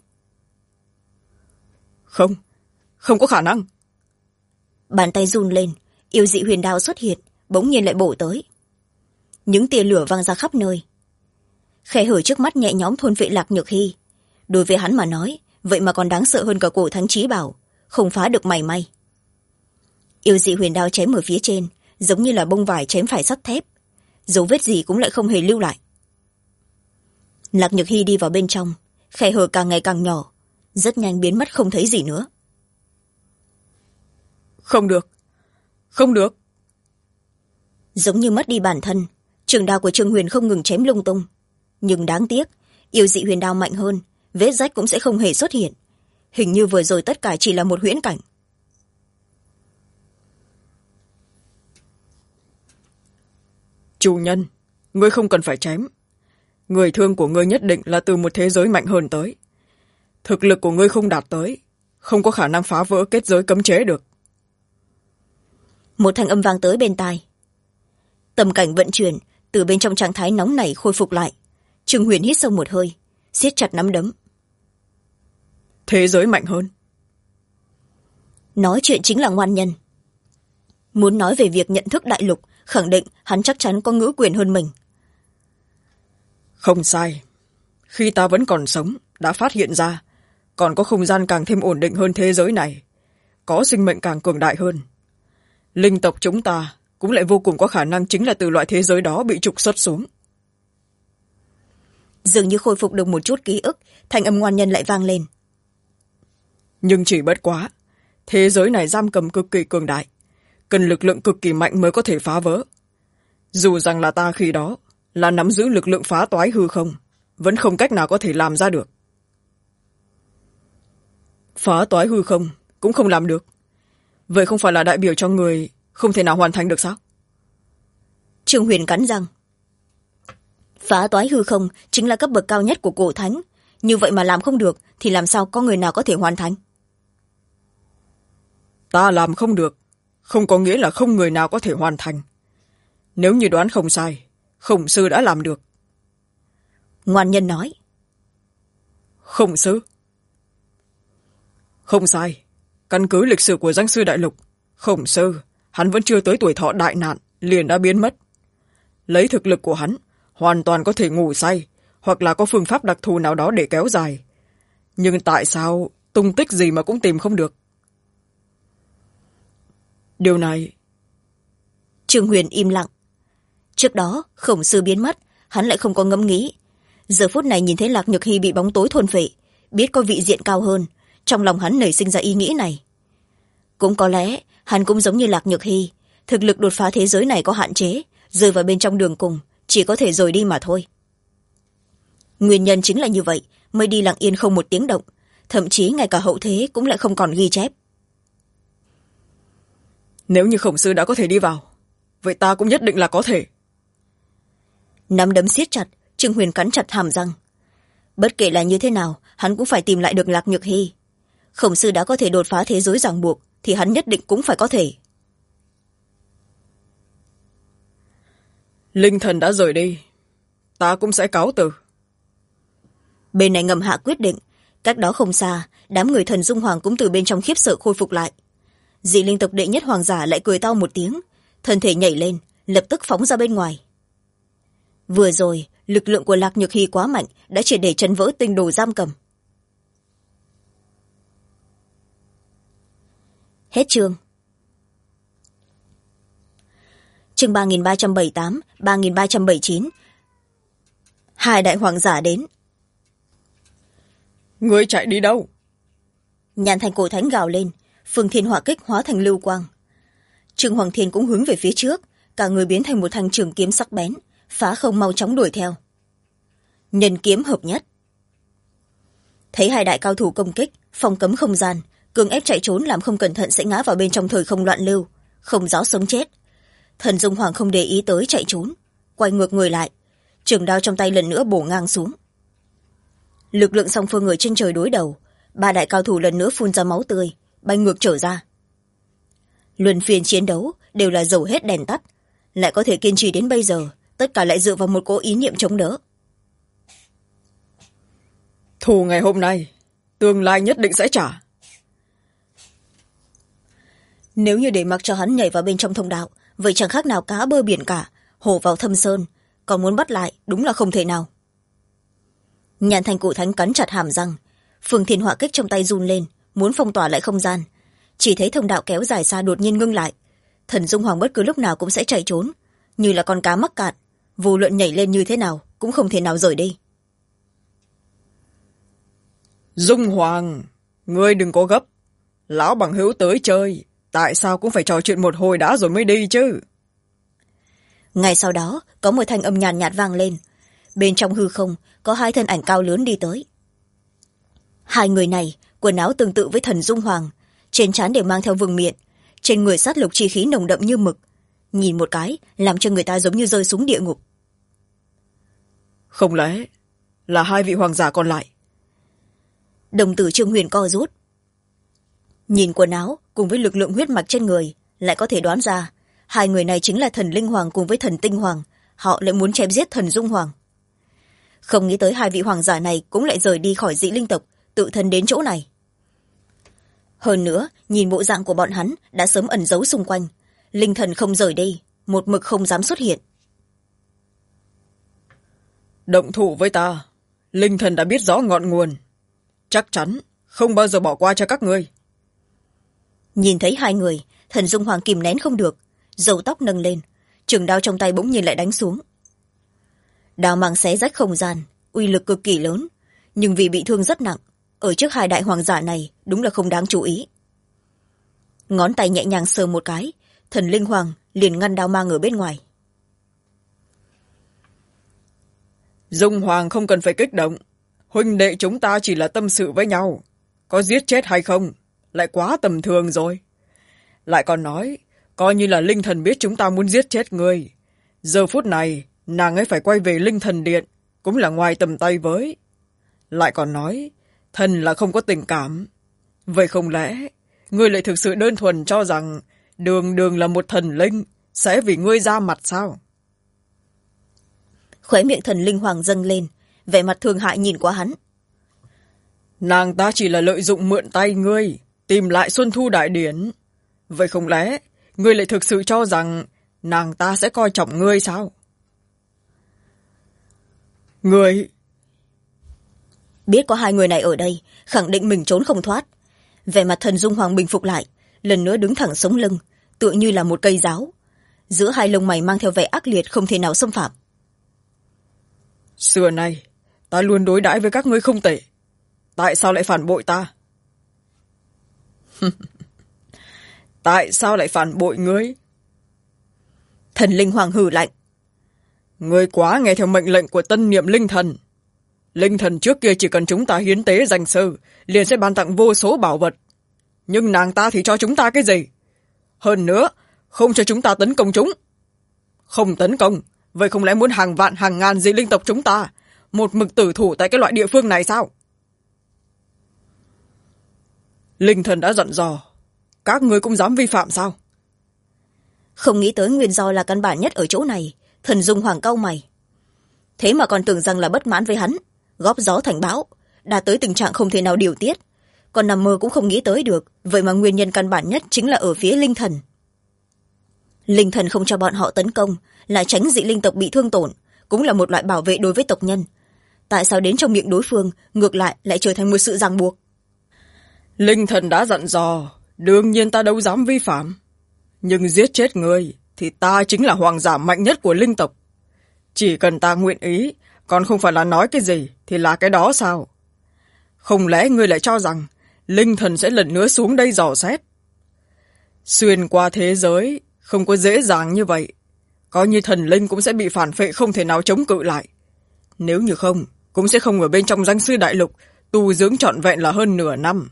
Không, không có khả năng. Bàn tay run lên, yêu dị huyền đao xuất hiện, bỗng nhiên lại bổ tới. Những tia lửa văng ra khắp nơi. Khe hở trước mắt nhẹ nhõm thôn vệ Lạc Nhược Hy. Đối với hắn mà nói, vậy mà còn đáng sợ hơn cả cổ thánh chí bảo, không phá được mảy may. Yêu dị huyền đao chém ở phía trên, giống như là bông vải chém phải sắt thép, dấu vết gì cũng lại không hề lưu lại. Lạc Nhược Hy đi vào bên trong, khe hở càng ngày càng nhỏ, rất nhanh biến mất không thấy gì nữa. Không được, không được. Giống như mất đi bản thân, trường đao của Trương Huyền không ngừng chém lung tung, nhưng đáng tiếc, yêu dị huyền đao mạnh hơn, vết rách cũng sẽ không hề xuất hiện. Hình như vừa rồi tất cả chỉ là một huyễn cảnh. Chủ nhân, ngươi không cần phải chém. Người thương của ngươi nhất định là từ một thế giới mạnh hơn tới. Thực lực của ngươi không đạt tới, không có khả năng phá vỡ kết giới cấm chế được. Một thanh âm vang tới bên tai. Tâm cảnh vận chuyển, từ bên trong trạng thái nóng nảy khôi phục lại. Trương Huyền hít sâu một hơi, siết chặt nắm đấm. Thế giới mạnh hơn. Nói chuyện chính là ngoan nhân. Muốn nói về việc nhận thức đại lục, khẳng định hắn chắc chắn có ngữ quyền hơn mình. Không sai. Khi ta vẫn còn sống, đã phát hiện ra, còn có không gian càng thêm ổn định hơn thế giới này. Có sinh mệnh càng cường đại hơn. Linh tộc chúng ta cũng lại vô cùng có khả năng chính là từ loại thế giới đó bị trục xuất xuống. Dường như khôi phục được một chút ký ức, thanh âm ngoan nhân lại vang lên. Nhưng chỉ bất quá, thế giới này giam cầm cực kỳ cường đại, cần lực lượng cực kỳ mạnh mới có thể phá vỡ. Dù rằng là ta khi đó là nắm giữ lực lượng phá toái hư không, vẫn không cách nào có thể làm ra được. Phá toái hư không cũng không làm được, vậy không phải là đại biểu cho người không thể nào hoàn thành được sao? Trương Huyền cắn răng. Phá toái hư không chính là cấp bậc cao nhất của cổ thánh, như vậy mà làm không được thì làm sao có người nào có thể hoàn thành? Ta làm không được, không có nghĩa là không người nào có thể hoàn thành. Nếu như đoán không sai, Khổng sư đã làm được. Ngoan nhân nói. Khổng sư? Không sai. Căn cứ lịch sử của danh sư đại lục, Khổng sư, hắn vẫn chưa tới tuổi thọ đại nạn, liền đã biến mất. Lấy thực lực của hắn, hoàn toàn có thể ngủ say, hoặc là có phương pháp đặc thù nào đó để kéo dài. Nhưng tại sao tung tích gì mà cũng tìm không được? Điều này... Trương Huyền im lặng. Trước đó, Khổng sư biến mất, hắn lại không có ngẫm nghĩ. Giờ phút này nhìn thấy Lạc Nhược Hy bị bóng tối thôn phệ, biết có vị diện cao hơn, trong lòng hắn nảy sinh ra ý nghĩ này. Cũng có lẽ hắn cũng giống như Lạc Nhược Hy, thực lực đột phá thế giới này có hạn chế, rơi vào bên trong đường cùng, chỉ có thể rời đi mà thôi. Nguyên nhân chính là như vậy mới đi lặng yên không một tiếng động, thậm chí ngay cả hậu thế cũng lại không còn ghi chép. Nếu như Khổng sư đã có thể đi vào, vậy ta cũng nhất định là có thể. Nắm đấm siết chặt, Trương Huyền cắn chặt hàm răng. Bất kể là như thế nào, hắn cũng phải tìm lại được Lạc Nhược Hy. Khổng sư đã có thể đột phá thế giới ràng buộc, thì hắn nhất định cũng phải có thể. Linh thần đã rời đi, ta cũng sẽ cáo từ. Bên này ngầm hạ quyết định, cách đó không xa, đám người Thần Dung Hoàng cũng từ bên trong khiếp sợ khôi phục lại. Dị linh tộc đệ nhất hoàng giả lại cười to một tiếng, thân thể nhảy lên, lập tức phóng ra bên ngoài. Vừa rồi, lực lượng của Lạc Nhược Hy quá mạnh, đã triệt để chấn vỡ tinh đồ giam cầm. Hết chương. Chương 3378, 3379. Hai đại hoàng giả đến. Ngươi chạy đi đâu? Nhàn Thành Cổ Thánh gào lên, Phương Thiên hỏa kích hóa thành lưu quang. Trương Hoàng Thiên cũng hướng về phía trước, cả người biến thành một thanh trường kiếm sắc bén, phá không mau chóng đuổi theo. Nhân kiếm hợp nhất. Thấy hai đại cao thủ công kích, phong cấm không gian, cường ép chạy trốn làm không cẩn thận sẽ ngã vào bên trong thời không loạn lưu, không rõ sống chết. Thần Dung Hoàng không để ý tới chạy trốn, quay ngược người lại, trường đao trong tay lần nữa bổ ngang xuống. Lực lượng song phương người trên trời đối đầu, ba đại cao thủ lần nữa phun ra máu tươi, bay ngược trở ra. Luân phiên chiến đấu đều là dầu hết đèn tắt, lại có thể kiên trì đến bây giờ, tất cả lại dựa vào một cỗ ý niệm chống đỡ. Thù ngày hôm nay, tương lai nhất định sẽ trả. Nếu như để mặc cho hắn nhảy vào bên trong thông đạo, vậy chẳng khác nào cá bơi biển cả, hổ vào thâm sơn, còn muốn bắt lại đúng là không thể nào. Nhàn Thành Cổ Thánh cắn chặt hàm răng, Phương Thiên hỏa kích trong tay run lên, muốn phong tỏa lại không gian. Chỉ thấy thông đạo kéo dài xa đột nhiên ngưng lại. Thần Dung Hoàng bất cứ lúc nào cũng sẽ chạy trốn, như là con cá mắc cạn, vô luận nhảy lên như thế nào cũng không thể nào rời đi. Dung Hoàng, ngươi đừng có gấp. Lão bằng hữu tới chơi, tại sao cũng phải trò chuyện một hồi đã rồi mới đi chứ? Ngay sau đó, có một thanh âm nhàn nhạt vang lên. Bên trong hư không, có hai thân ảnh cao lớn đi tới. Hai người này, quần áo tương tự với Thần Dung Hoàng, trên trán đều mang theo vương miện, trên người sát lục chi khí nồng đậm như mực. Nhìn một cái, làm cho người ta giống như rơi xuống địa ngục. Không lẽ là hai vị hoàng giả còn lại? Đồng tử Trương Huyền co rút. Nhìn quần áo cùng với lực lượng huyết mạch trên người, lại có thể đoán ra hai người này chính là Thần Linh Hoàng cùng với Thần Tinh Hoàng. Họ lại muốn chém giết Thần Dung Hoàng. Không nghĩ tới hai vị hoàng giả này cũng lại rời đi khỏi dị linh tộc, tự thân đến chỗ này. Hơn nữa, nhìn bộ dạng của bọn hắn đã sớm ẩn giấu xung quanh, linh thần không rời đi, một mực không dám xuất hiện. Động thủ với ta, linh thần đã biết rõ ngọn nguồn, chắc chắn không bao giờ bỏ qua cho các ngươi. Nhìn thấy hai người, Thần Dung Hoàng kìm nén không được, râu tóc nâng lên, trường đao trong tay bỗng nhiên lại đánh xuống. Đao mang xé rách không gian, uy lực cực kỳ lớn, nhưng vì bị thương rất nặng, ở trước hai đại hoàng giả này đúng là không đáng chú ý. Ngón tay nhẹ nhàng sờ một cái, Thần Linh Hoàng liền ngăn đao mang ở bên ngoài. Dung Hoàng không cần phải kích động, huynh đệ chúng ta chỉ là tâm sự với nhau, có giết chết hay không lại quá tầm thường rồi. Lại còn nói, coi như là linh thần biết chúng ta muốn giết chết ngươi, giờ phút này nàng ấy phải quay về linh thần điện cũng là ngoài tầm tay với. Lại còn nói, thần là không có tình cảm, vậy không lẽ ngươi lại thực sự đơn thuần cho rằng đường đường là một thần linh sẽ vì ngươi ra mặt sao? Khóe miệng Thần Linh Hoàng dâng lên, vẻ mặt thương hại nhìn qua hắn. Nàng ta chỉ là lợi dụng mượn tay ngươi tìm lại Xuân Thu Đại Điển, vậy không lẽ ngươi lại thực sự cho rằng nàng ta sẽ coi trọng ngươi sao? Ngươi biết có hai người này ở đây, khẳng định mình trốn không thoát. Vẻ mặt Thần Dung Hoàng bình phục lại, lần nữa đứng thẳng sống lưng, tựa như là một cây giáo, giữa hai lông mày mang theo vẻ ác liệt không thể nào xâm phạm. xưa nay ta luôn đối đãi với các ngươi không tệ, tại sao lại phản bội ta? Tại sao lại phản bội ngươi? Thần linh hoàng hừ lạnh. Ngươi quá nghe theo mệnh lệnh của tân niệm linh thần. Linh thần trước kia chỉ cần chúng ta hiến tế danh sư liền sẽ ban tặng vô số bảo vật, nhưng nàng ta thì cho chúng ta cái gì? Hơn nữa không cho chúng ta tấn công chúng. Không tấn công, vậy không lẽ muốn hàng vạn hàng ngàn dị linh tộc chúng ta một mực tử thủ tại cái loại địa phương này sao? Linh thần đã dặn dò, các ngươi cũng dám vi phạm sao? Không nghĩ tới nguyên do là căn bản nhất ở chỗ này. Thần dung hoàng cau mày. Thế mà còn tưởng rằng là bất mãn với hắn, góp gió thành bão, đã tới tình trạng không thể nào điều tiết. Còn nằm mơ cũng không nghĩ tới được, vậy mà nguyên nhân căn bản nhất chính là ở phía linh thần. Linh thần không cho bọn họ tấn công, là tránh dị linh tộc bị thương tổn, cũng là một loại bảo vệ đối với tộc nhân. Tại sao đến trong miệng đối phương ngược lại trở thành một sự ràng buộc? Linh thần đã dặn dò, đương nhiên ta đâu dám vi phạm. Nhưng giết chết người thì ta chính là hoàng giả mạnh nhất của linh tộc. Chỉ cần ta nguyện ý, còn không phải là nói cái gì thì là cái đó sao? Không lẽ ngươi lại cho rằng linh thần sẽ lần nữa xuống đây dò xét? Xuyên qua thế giới không có dễ dàng như vậy. Coi như thần linh cũng sẽ bị phản phệ, không thể nào chống cự lại. Nếu như không, cũng sẽ không ở bên trong danh sư đại lục tu dưỡng trọn vẹn là hơn nửa năm.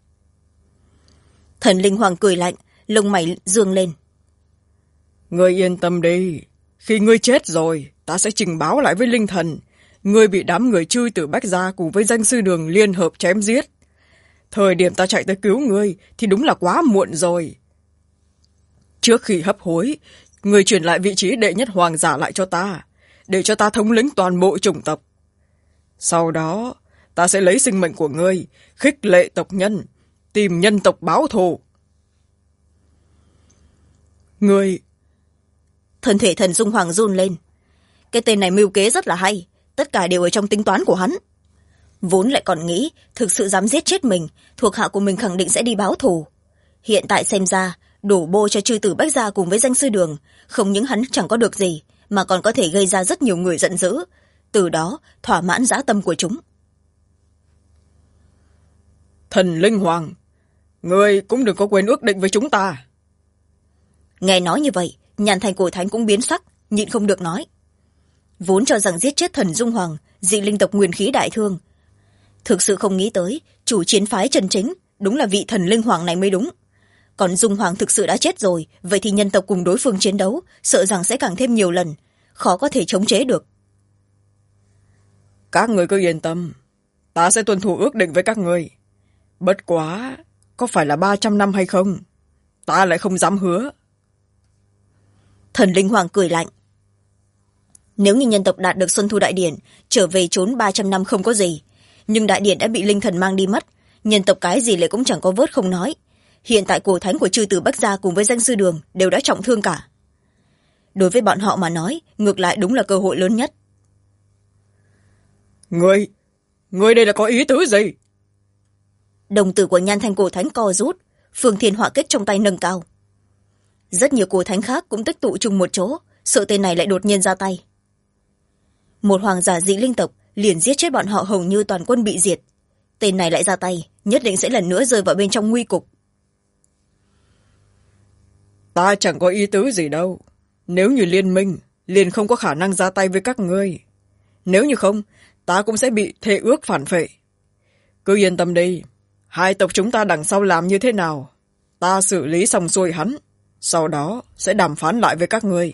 Thần linh hoàng cười lạnh, lông mày dương lên. Ngươi yên tâm đi, khi ngươi chết rồi ta sẽ trình báo lại với linh thần. Ngươi bị đám người Chư Tử Bách Gia cùng với danh sư Đường liên hợp chém giết. Thời điểm ta chạy tới cứu ngươi thì đúng là quá muộn rồi. Trước khi hấp hối, ngươi chuyển lại vị trí đệ nhất hoàng giả lại cho ta, để cho ta thống lĩnh toàn bộ chủng tộc. Sau đó ta sẽ lấy sinh mệnh của ngươi khích lệ tộc nhân, tìm nhân tộc báo thù. Ngươi... Thân thể thần dung hoàng run lên. Cái tên này mưu kế rất là hay, tất cả đều ở trong tính toán của hắn. Vốn lại còn nghĩ thực sự dám giết chết mình, thuộc hạ của mình khẳng định sẽ đi báo thù. Hiện tại xem ra đổ bô cho Chư Tử Bách Gia cùng với danh sư Đường, không những hắn chẳng có được gì mà còn có thể gây ra rất nhiều người giận dữ, từ đó thỏa mãn dã tâm của chúng. Thần linh hoàng, ngươi cũng đừng có quên ước định với chúng ta. Nghe nói như vậy, Nhàn Thành Cổ Thánh cũng biến sắc, nhịn không được nói. Vốn cho rằng giết chết thần dung hoàng, dị linh tộc nguyên khí đại thương, thực sự không nghĩ tới chủ chiến phái chân chính đúng là vị thần linh hoàng này mới đúng. Còn dung hoàng thực sự đã chết rồi, vậy thì nhân tộc cùng đối phương chiến đấu sợ rằng sẽ càng thêm nhiều lần, khó có thể chống chế được. Các người cứ yên tâm, ta sẽ tuân thủ ước định với các người. Bất quá có phải là 300 năm hay không, ta lại không dám hứa. Thần linh hoàng cười lạnh. Nếu như nhân tộc đạt được Xuân Thu Đại Điển, trở về trốn 300 năm không có gì, nhưng đại điển đã bị linh thần mang đi mất, nhân tộc cái gì lại cũng chẳng có vớt không nói. Hiện tại cổ thánh của Chư Tử Bách Gia cùng với danh sư Đường đều đã trọng thương cả. Đối với bọn họ mà nói, ngược lại đúng là cơ hội lớn nhất. Ngươi đây là có ý tứ gì? Đồng tử của Nhan Thanh cổ thánh co rút, Phương Thiên hỏa kích trong tay nâng cao. Rất nhiều cổ thánh khác cũng tích tụ chung một chỗ, sợ tên này lại đột nhiên ra tay. Một hoàng giả dị linh tộc liền giết chết bọn họ hầu như toàn quân bị diệt. Tên này lại ra tay, nhất định sẽ lần nữa rơi vào bên trong nguy cục. Ta chẳng có ý tứ gì đâu. Nếu như liên minh, liền không có khả năng ra tay với các ngươi. Nếu như không, ta cũng sẽ bị thệ ước phản phệ. Cứ yên tâm đi, hai tộc chúng ta đằng sau làm như thế nào, ta xử lý xong xuôi hắn, sau đó sẽ đàm phán lại với các ngươi.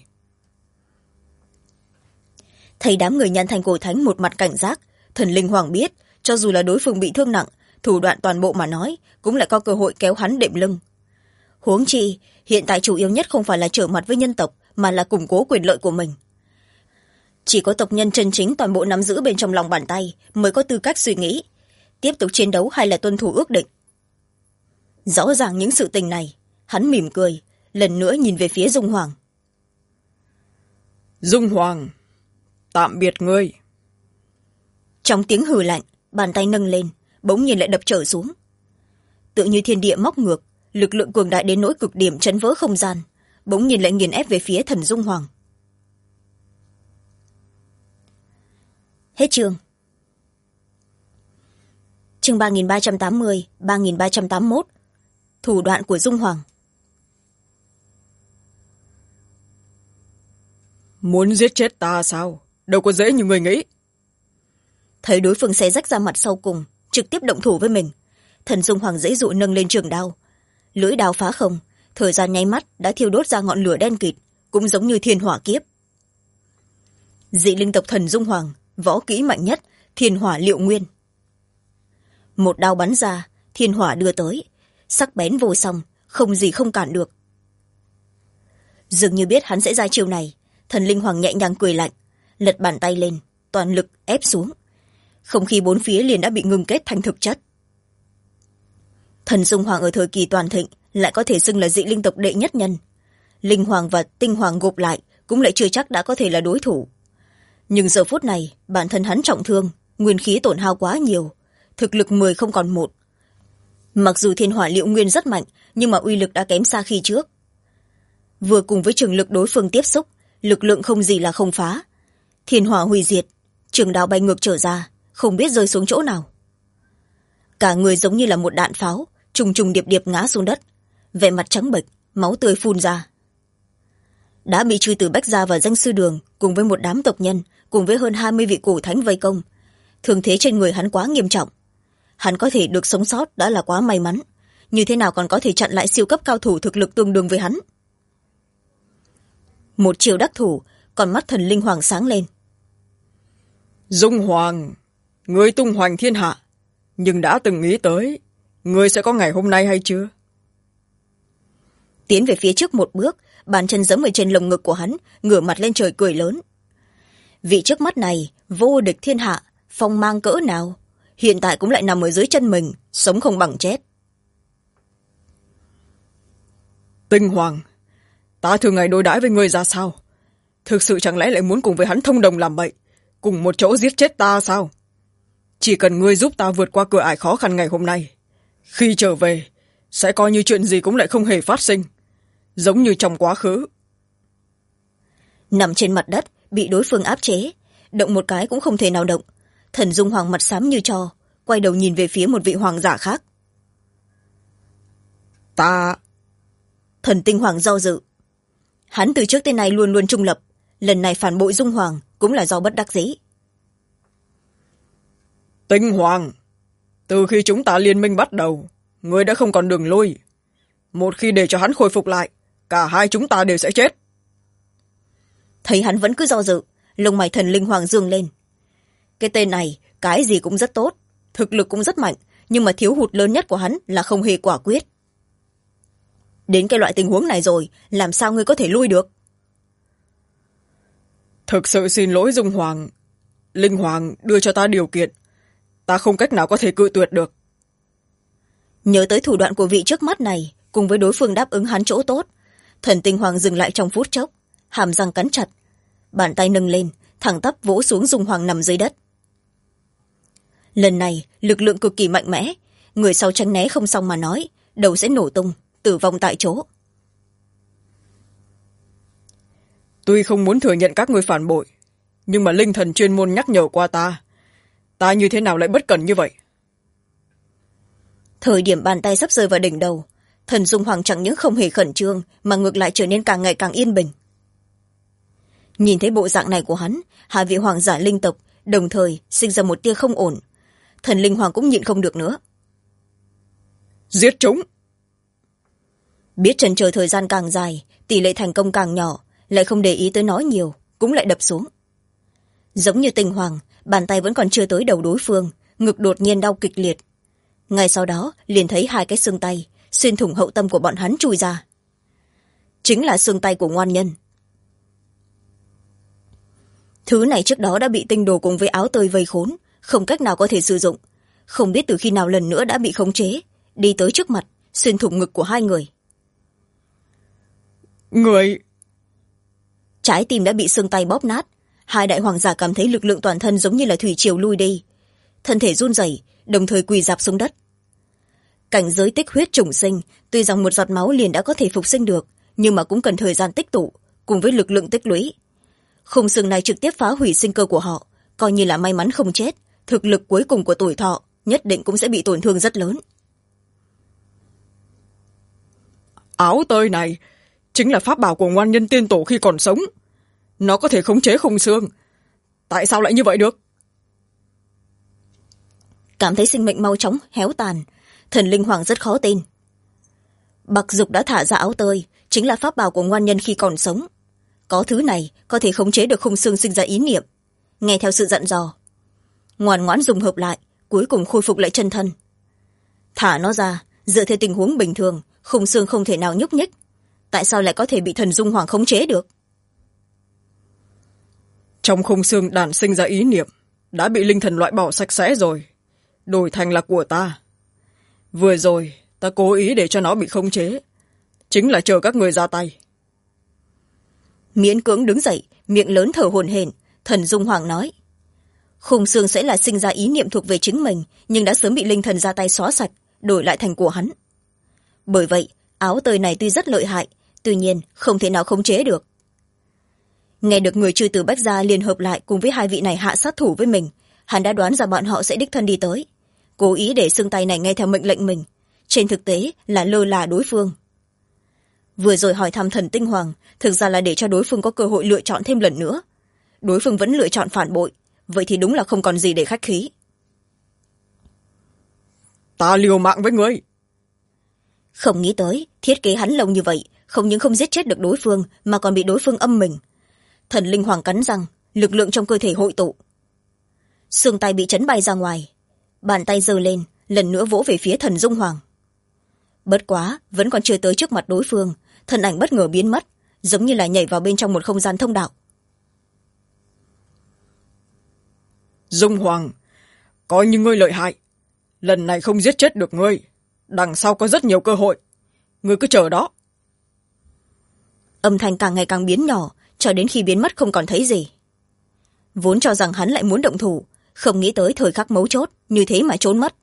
Thấy đám người Nhan Thanh cổ thánh một mặt cảnh giác, thần linh hoàng biết, cho dù là đối phương bị thương nặng, thủ đoạn toàn bộ mà nói, cũng lại có cơ hội kéo hắn đệm lưng. Huống chi, hiện tại chủ yếu nhất không phải là trở mặt với nhân tộc, mà là củng cố quyền lợi của mình. Chỉ có tộc nhân chân chính toàn bộ nắm giữ bên trong lòng bàn tay mới có tư cách suy nghĩ, tiếp tục chiến đấu hay là tuân thủ ước định. Rõ ràng những sự tình này, hắn mỉm cười, lần nữa nhìn về phía Dung Hoàng. Dung Hoàng, tạm biệt ngươi. Trong tiếng hừ lạnh, bàn tay nâng lên, bỗng nhiên lại đập trở xuống. Tự như thiên địa móc ngược, lực lượng cường đại đến nỗi cực điểm chấn vỡ không gian, bỗng nhiên lại nghiền ép về phía thần Dung Hoàng. Hết chương. Chương 3380, 3381. Thủ đoạn của Dung Hoàng. Muốn giết chết ta sao? Đâu có dễ như người nghĩ. Thấy đối phương xé rách ra mặt sau cùng, trực tiếp động thủ với mình, thần Dung Hoàng dễ dụ nâng lên trường đao. Lưỡi đao phá không, thời gian nháy mắt đã thiêu đốt ra ngọn lửa đen kịt, cũng giống như thiên hỏa kiếp. Dị linh tộc thần Dung Hoàng, võ kỹ mạnh nhất, thiên hỏa liệu nguyên. Một đao bắn ra, thiên hỏa đưa tới, sắc bén vô song, không gì không cản được. Dường như biết hắn sẽ ra chiêu này, thần linh hoàng nhẹ nhàng cười lạnh, lật bàn tay lên, toàn lực ép xuống. Không khí bốn phía liền đã bị ngưng kết thành thực chất. Thần Dung Hoàng ở thời kỳ toàn thịnh lại có thể xưng là dị linh tộc đệ nhất nhân. Linh Hoàng và Tinh Hoàng gộp lại cũng lại chưa chắc đã có thể là đối thủ. Nhưng giờ phút này bản thân hắn trọng thương, nguyên khí tổn hao quá nhiều, thực lực 10 không còn 1. Mặc dù thiên hỏa liệu nguyên rất mạnh, nhưng mà uy lực đã kém xa khi trước. Vừa cùng với trường lực đối phương tiếp xúc, lực lượng không gì là không phá. Thiên hỏa hủy diệt, trường đao bay ngược trở ra, không biết rơi xuống chỗ nào. Cả người giống như là một đạn pháo, trùng trùng điệp điệp ngã xuống đất, vẻ mặt trắng bệch, máu tươi phun ra. Đã bị chư tử Bách Gia và danh sư Đường cùng với một đám tộc nhân, cùng với hơn 20 vị cổ thánh vây công. Thương thế trên người hắn quá nghiêm trọng. Hắn có thể được sống sót đã là quá may mắn, như thế nào còn có thể chặn lại siêu cấp cao thủ thực lực tương đương với hắn. Một chiều đắc thủ, còn mắt thần linh hoàng sáng lên. Dung Hoàng, ngươi tung hoành thiên hạ, nhưng đã từng nghĩ tới ngươi sẽ có ngày hôm nay hay chưa? Tiến về phía trước một bước, bàn chân giẫm ở trên lồng ngực của hắn, ngửa mặt lên trời cười lớn. Vị trước mắt này vô địch thiên hạ, phong mang cỡ nào, hiện tại cũng lại nằm ở dưới chân mình, sống không bằng chết. Tinh Hoàng, ta thường ngày đối đãi với ngươi ra sao? Thực sự chẳng lẽ lại muốn cùng với hắn thông đồng làm bậy, cùng một chỗ giết chết ta sao? Chỉ cần ngươi giúp ta vượt qua cửa ải khó khăn ngày hôm nay, khi trở về sẽ coi như chuyện gì cũng lại không hề phát sinh, giống như trong quá khứ. Nằm trên mặt đất, bị đối phương áp chế, động một cái cũng không thể nào động. Thần Dung Hoàng mặt xám như tro, quay đầu nhìn về phía một vị hoàng giả khác. Ta... Thần Tinh Hoàng do dự. Hắn từ trước tới nay luôn luôn trung lập, lần này phản bội Dung Hoàng cũng là do bất đắc dĩ. Tinh Hoàng, từ khi chúng ta liên minh bắt đầu, ngươi đã không còn đường lui. Một khi để cho hắn khôi phục lại, cả hai chúng ta đều sẽ chết. Thấy hắn vẫn cứ do dự, lông mày thần linh hoàng dương lên. Cái tên này cái gì cũng rất tốt, thực lực cũng rất mạnh, nhưng mà thiếu hụt lớn nhất của hắn là không hề quả quyết. Đến cái loại tình huống này rồi, làm sao ngươi có thể lui được? Thực sự xin lỗi Dung Hoàng, Linh Hoàng đưa cho ta điều kiện, ta không cách nào có thể cự tuyệt được. Nhớ tới thủ đoạn của vị trước mắt này, cùng với đối phương đáp ứng hắn chỗ tốt, thần Tinh Hoàng dừng lại trong phút chốc, hàm răng cắn chặt, bàn tay nâng lên, thẳng tắp vỗ xuống Dung Hoàng nằm dưới đất. Lần này lực lượng cực kỳ mạnh mẽ, người sau tránh né không xong mà nói, đầu sẽ nổ tung, tử vong tại chỗ. Tuy không muốn thừa nhận các ngươi phản bội, nhưng mà linh thần chuyên môn nhắc nhở qua ta như thế nào lại bất cẩn như vậy? Thời điểm bàn tay sắp rơi vào đỉnh đầu, thần Dung Hoàng chẳng những không hề khẩn trương mà ngược lại trở nên càng ngày càng yên bình. Nhìn thấy bộ dạng này của hắn, hai vị hoàng giả linh tộc đồng thời sinh ra một tia không ổn. Thần linh hoàng cũng nhịn không được nữa. Giết chúng! Biết trần chờ thời gian càng dài, tỷ lệ thành công càng nhỏ, lại không để ý tới nói nhiều, cũng lại đập xuống. Giống như Tinh Hoàng, bàn tay vẫn còn chưa tới đầu đối phương, ngực đột nhiên đau kịch liệt. Ngay sau đó liền thấy hai cái xương tay xuyên thủng hậu tâm của bọn hắn chui ra. Chính là xương tay của ngoan nhân. Thứ này trước đó đã bị tinh đồ cùng với áo tơi vây khốn, không cách nào có thể sử dụng, không biết từ khi nào lần nữa đã bị khống chế, đi tới trước mặt xuyên thủng ngực của hai người. Người... Trái tim đã bị xương tay bóp nát, hai đại hoàng giả cảm thấy lực lượng toàn thân giống như là thủy triều lui đi, thân thể run rẩy, đồng thời quỳ rạp xuống đất. Cảnh giới tích huyết chủng sinh, tuy rằng một giọt máu liền đã có thể phục sinh được, nhưng mà cũng cần thời gian tích tụ cùng với lực lượng tích lũy. Khung xương này trực tiếp phá hủy sinh cơ của họ, coi như là may mắn không chết, thực lực cuối cùng của tuổi thọ nhất định cũng sẽ bị tổn thương rất lớn. Áo tơi này chính là pháp bảo của ngoan nhân tiên tổ khi còn sống. Nó có thể khống chế khung xương. Tại sao lại như vậy được? Cảm thấy sinh mệnh mau chóng héo tàn, thần linh hoàng rất khó tin. Bạc Dục đã thả ra áo tơi, chính là pháp bảo của ngoan nhân khi còn sống. Có thứ này có thể khống chế được khung xương sinh ra ý niệm. Nghe theo sự dặn dò, ngoan ngoãn dùng hợp lại, cuối cùng khôi phục lại chân thân. Thả nó ra, dựa theo tình huống bình thường, khung xương không thể nào nhúc nhích. Tại sao lại có thể bị thần dung hoàng khống chế được? Trong khung xương đản sinh ra ý niệm đã bị linh thần loại bỏ sạch sẽ rồi, đổi thành là của ta. Vừa rồi ta cố ý để cho nó bị khống chế, chính là chờ các người ra tay. Miễn cưỡng đứng dậy, miệng lớn thở hổn hển, thần dung hoàng nói, khung xương sẽ là sinh ra ý niệm thuộc về chính mình, nhưng đã sớm bị linh thần ra tay xóa sạch, đổi lại thành của hắn. Bởi vậy áo tơi này tuy rất lợi hại, tuy nhiên không thể nào khống chế được. Nghe được người chư tử Bách Gia liên hợp lại cùng với hai vị này hạ sát thủ với mình, hắn đã đoán ra bọn họ sẽ đích thân đi tới, cố ý để xương tay này nghe theo mệnh lệnh mình, trên thực tế là lơ là đối phương. Vừa rồi hỏi thăm thần tinh hoàng, thực ra là để cho đối phương có cơ hội lựa chọn thêm lần nữa. Đối phương vẫn lựa chọn phản bội, vậy thì đúng là không còn gì để khách khí. Ta liều mạng với ngươi. Không nghĩ tới thiết kế hắn lâu như vậy, không những không giết chết được đối phương mà còn bị đối phương âm mình. Thần linh hoàng cắn răng, lực lượng trong cơ thể hội tụ, xương tay bị chấn bay ra ngoài, bàn tay giơ lên lần nữa vỗ về phía thần dung hoàng. Bất quá vẫn còn chưa tới trước mặt đối phương, thân ảnh bất ngờ biến mất, giống như là nhảy vào bên trong một không gian thông đạo. Dung hoàng, coi như ngươi lợi hại, lần này không giết chết được ngươi, đằng sau có rất nhiều cơ hội, ngươi cứ chờ đó. Âm thanh càng ngày càng biến nhỏ, cho đến khi biến mất không còn thấy gì. Vốn cho rằng hắn lại muốn động thủ, không nghĩ tới thời khắc mấu chốt như thế mà trốn mất.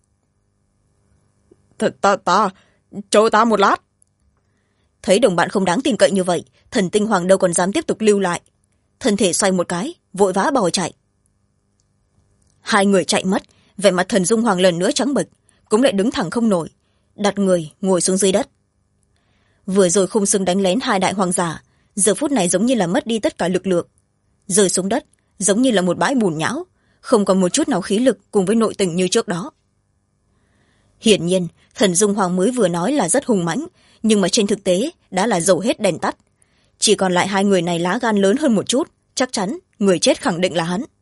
Chờ ta một lát. Thấy đồng bạn không đáng tin cậy như vậy, thần tinh hoàng đâu còn dám tiếp tục lưu lại, thân thể xoay một cái, vội vã bỏ chạy. Hai người chạy mất, vẻ mặt thần dung hoàng lần nữa trắng bệch, cũng lại đứng thẳng không nổi, đặt người ngồi xuống dưới đất. Vừa rồi khung xương đánh lén hai đại hoàng giả, giờ phút này giống như là mất đi tất cả lực lượng, rơi xuống đất giống như là một bãi bùn nhão, không còn một chút nào khí lực cùng với nội tình như trước đó. Hiển nhiên thần dung hoàng mới vừa nói là rất hùng mãnh, nhưng mà trên thực tế đã là dầu hết đèn tắt. Chỉ còn lại hai người này lá gan lớn hơn một chút, chắc chắn người chết khẳng định là hắn.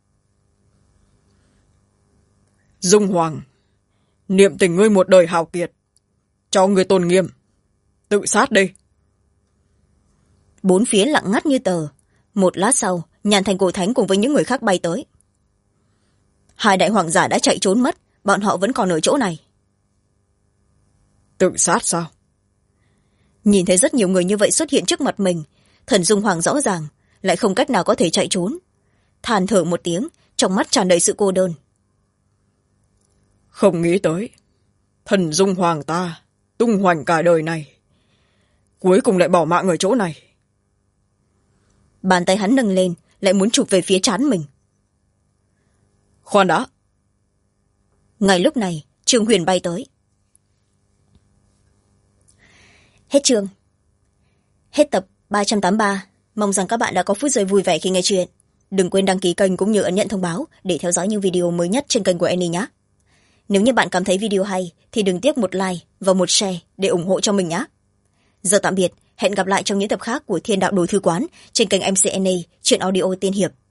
Dung hoàng, niệm tình ngươi một đời hào kiệt, cho người tôn nghiêm, tự sát đi. Bốn phía lặng ngắt như tờ. Một lát sau, Nhàn Thành Cổ Thánh cùng với những người khác bay tới. Hai đại hoàng giả đã chạy trốn mất, bọn họ vẫn còn ở chỗ này. Tự sát sao? Nhìn thấy rất nhiều người như vậy xuất hiện trước mặt mình, thần dung hoàng rõ ràng lại không cách nào có thể chạy trốn, than thở một tiếng, trong mắt tràn đầy sự cô đơn. Không nghĩ tới thần dung hoàng ta tung hoành cả đời này, cuối cùng lại bỏ mạng ở chỗ này. Bàn tay hắn nâng lên, lại muốn chụp về phía trán mình. Khoan đã. Ngay lúc này Trương Huyền bay tới. Hết chương. Hết tập 383. Mong rằng các bạn đã có phút giây vui vẻ khi nghe chuyện. Đừng quên đăng ký kênh cũng như ấn nhận thông báo để theo dõi những video mới nhất trên kênh của Annie nhé. Nếu như bạn cảm thấy video hay thì đừng tiếc một like và một share để ủng hộ cho mình nhé. Giờ tạm biệt, hẹn gặp lại trong những tập khác của Thiên Đạo Đồ Thư Quán trên kênh MC Annie, truyện audio tiên hiệp.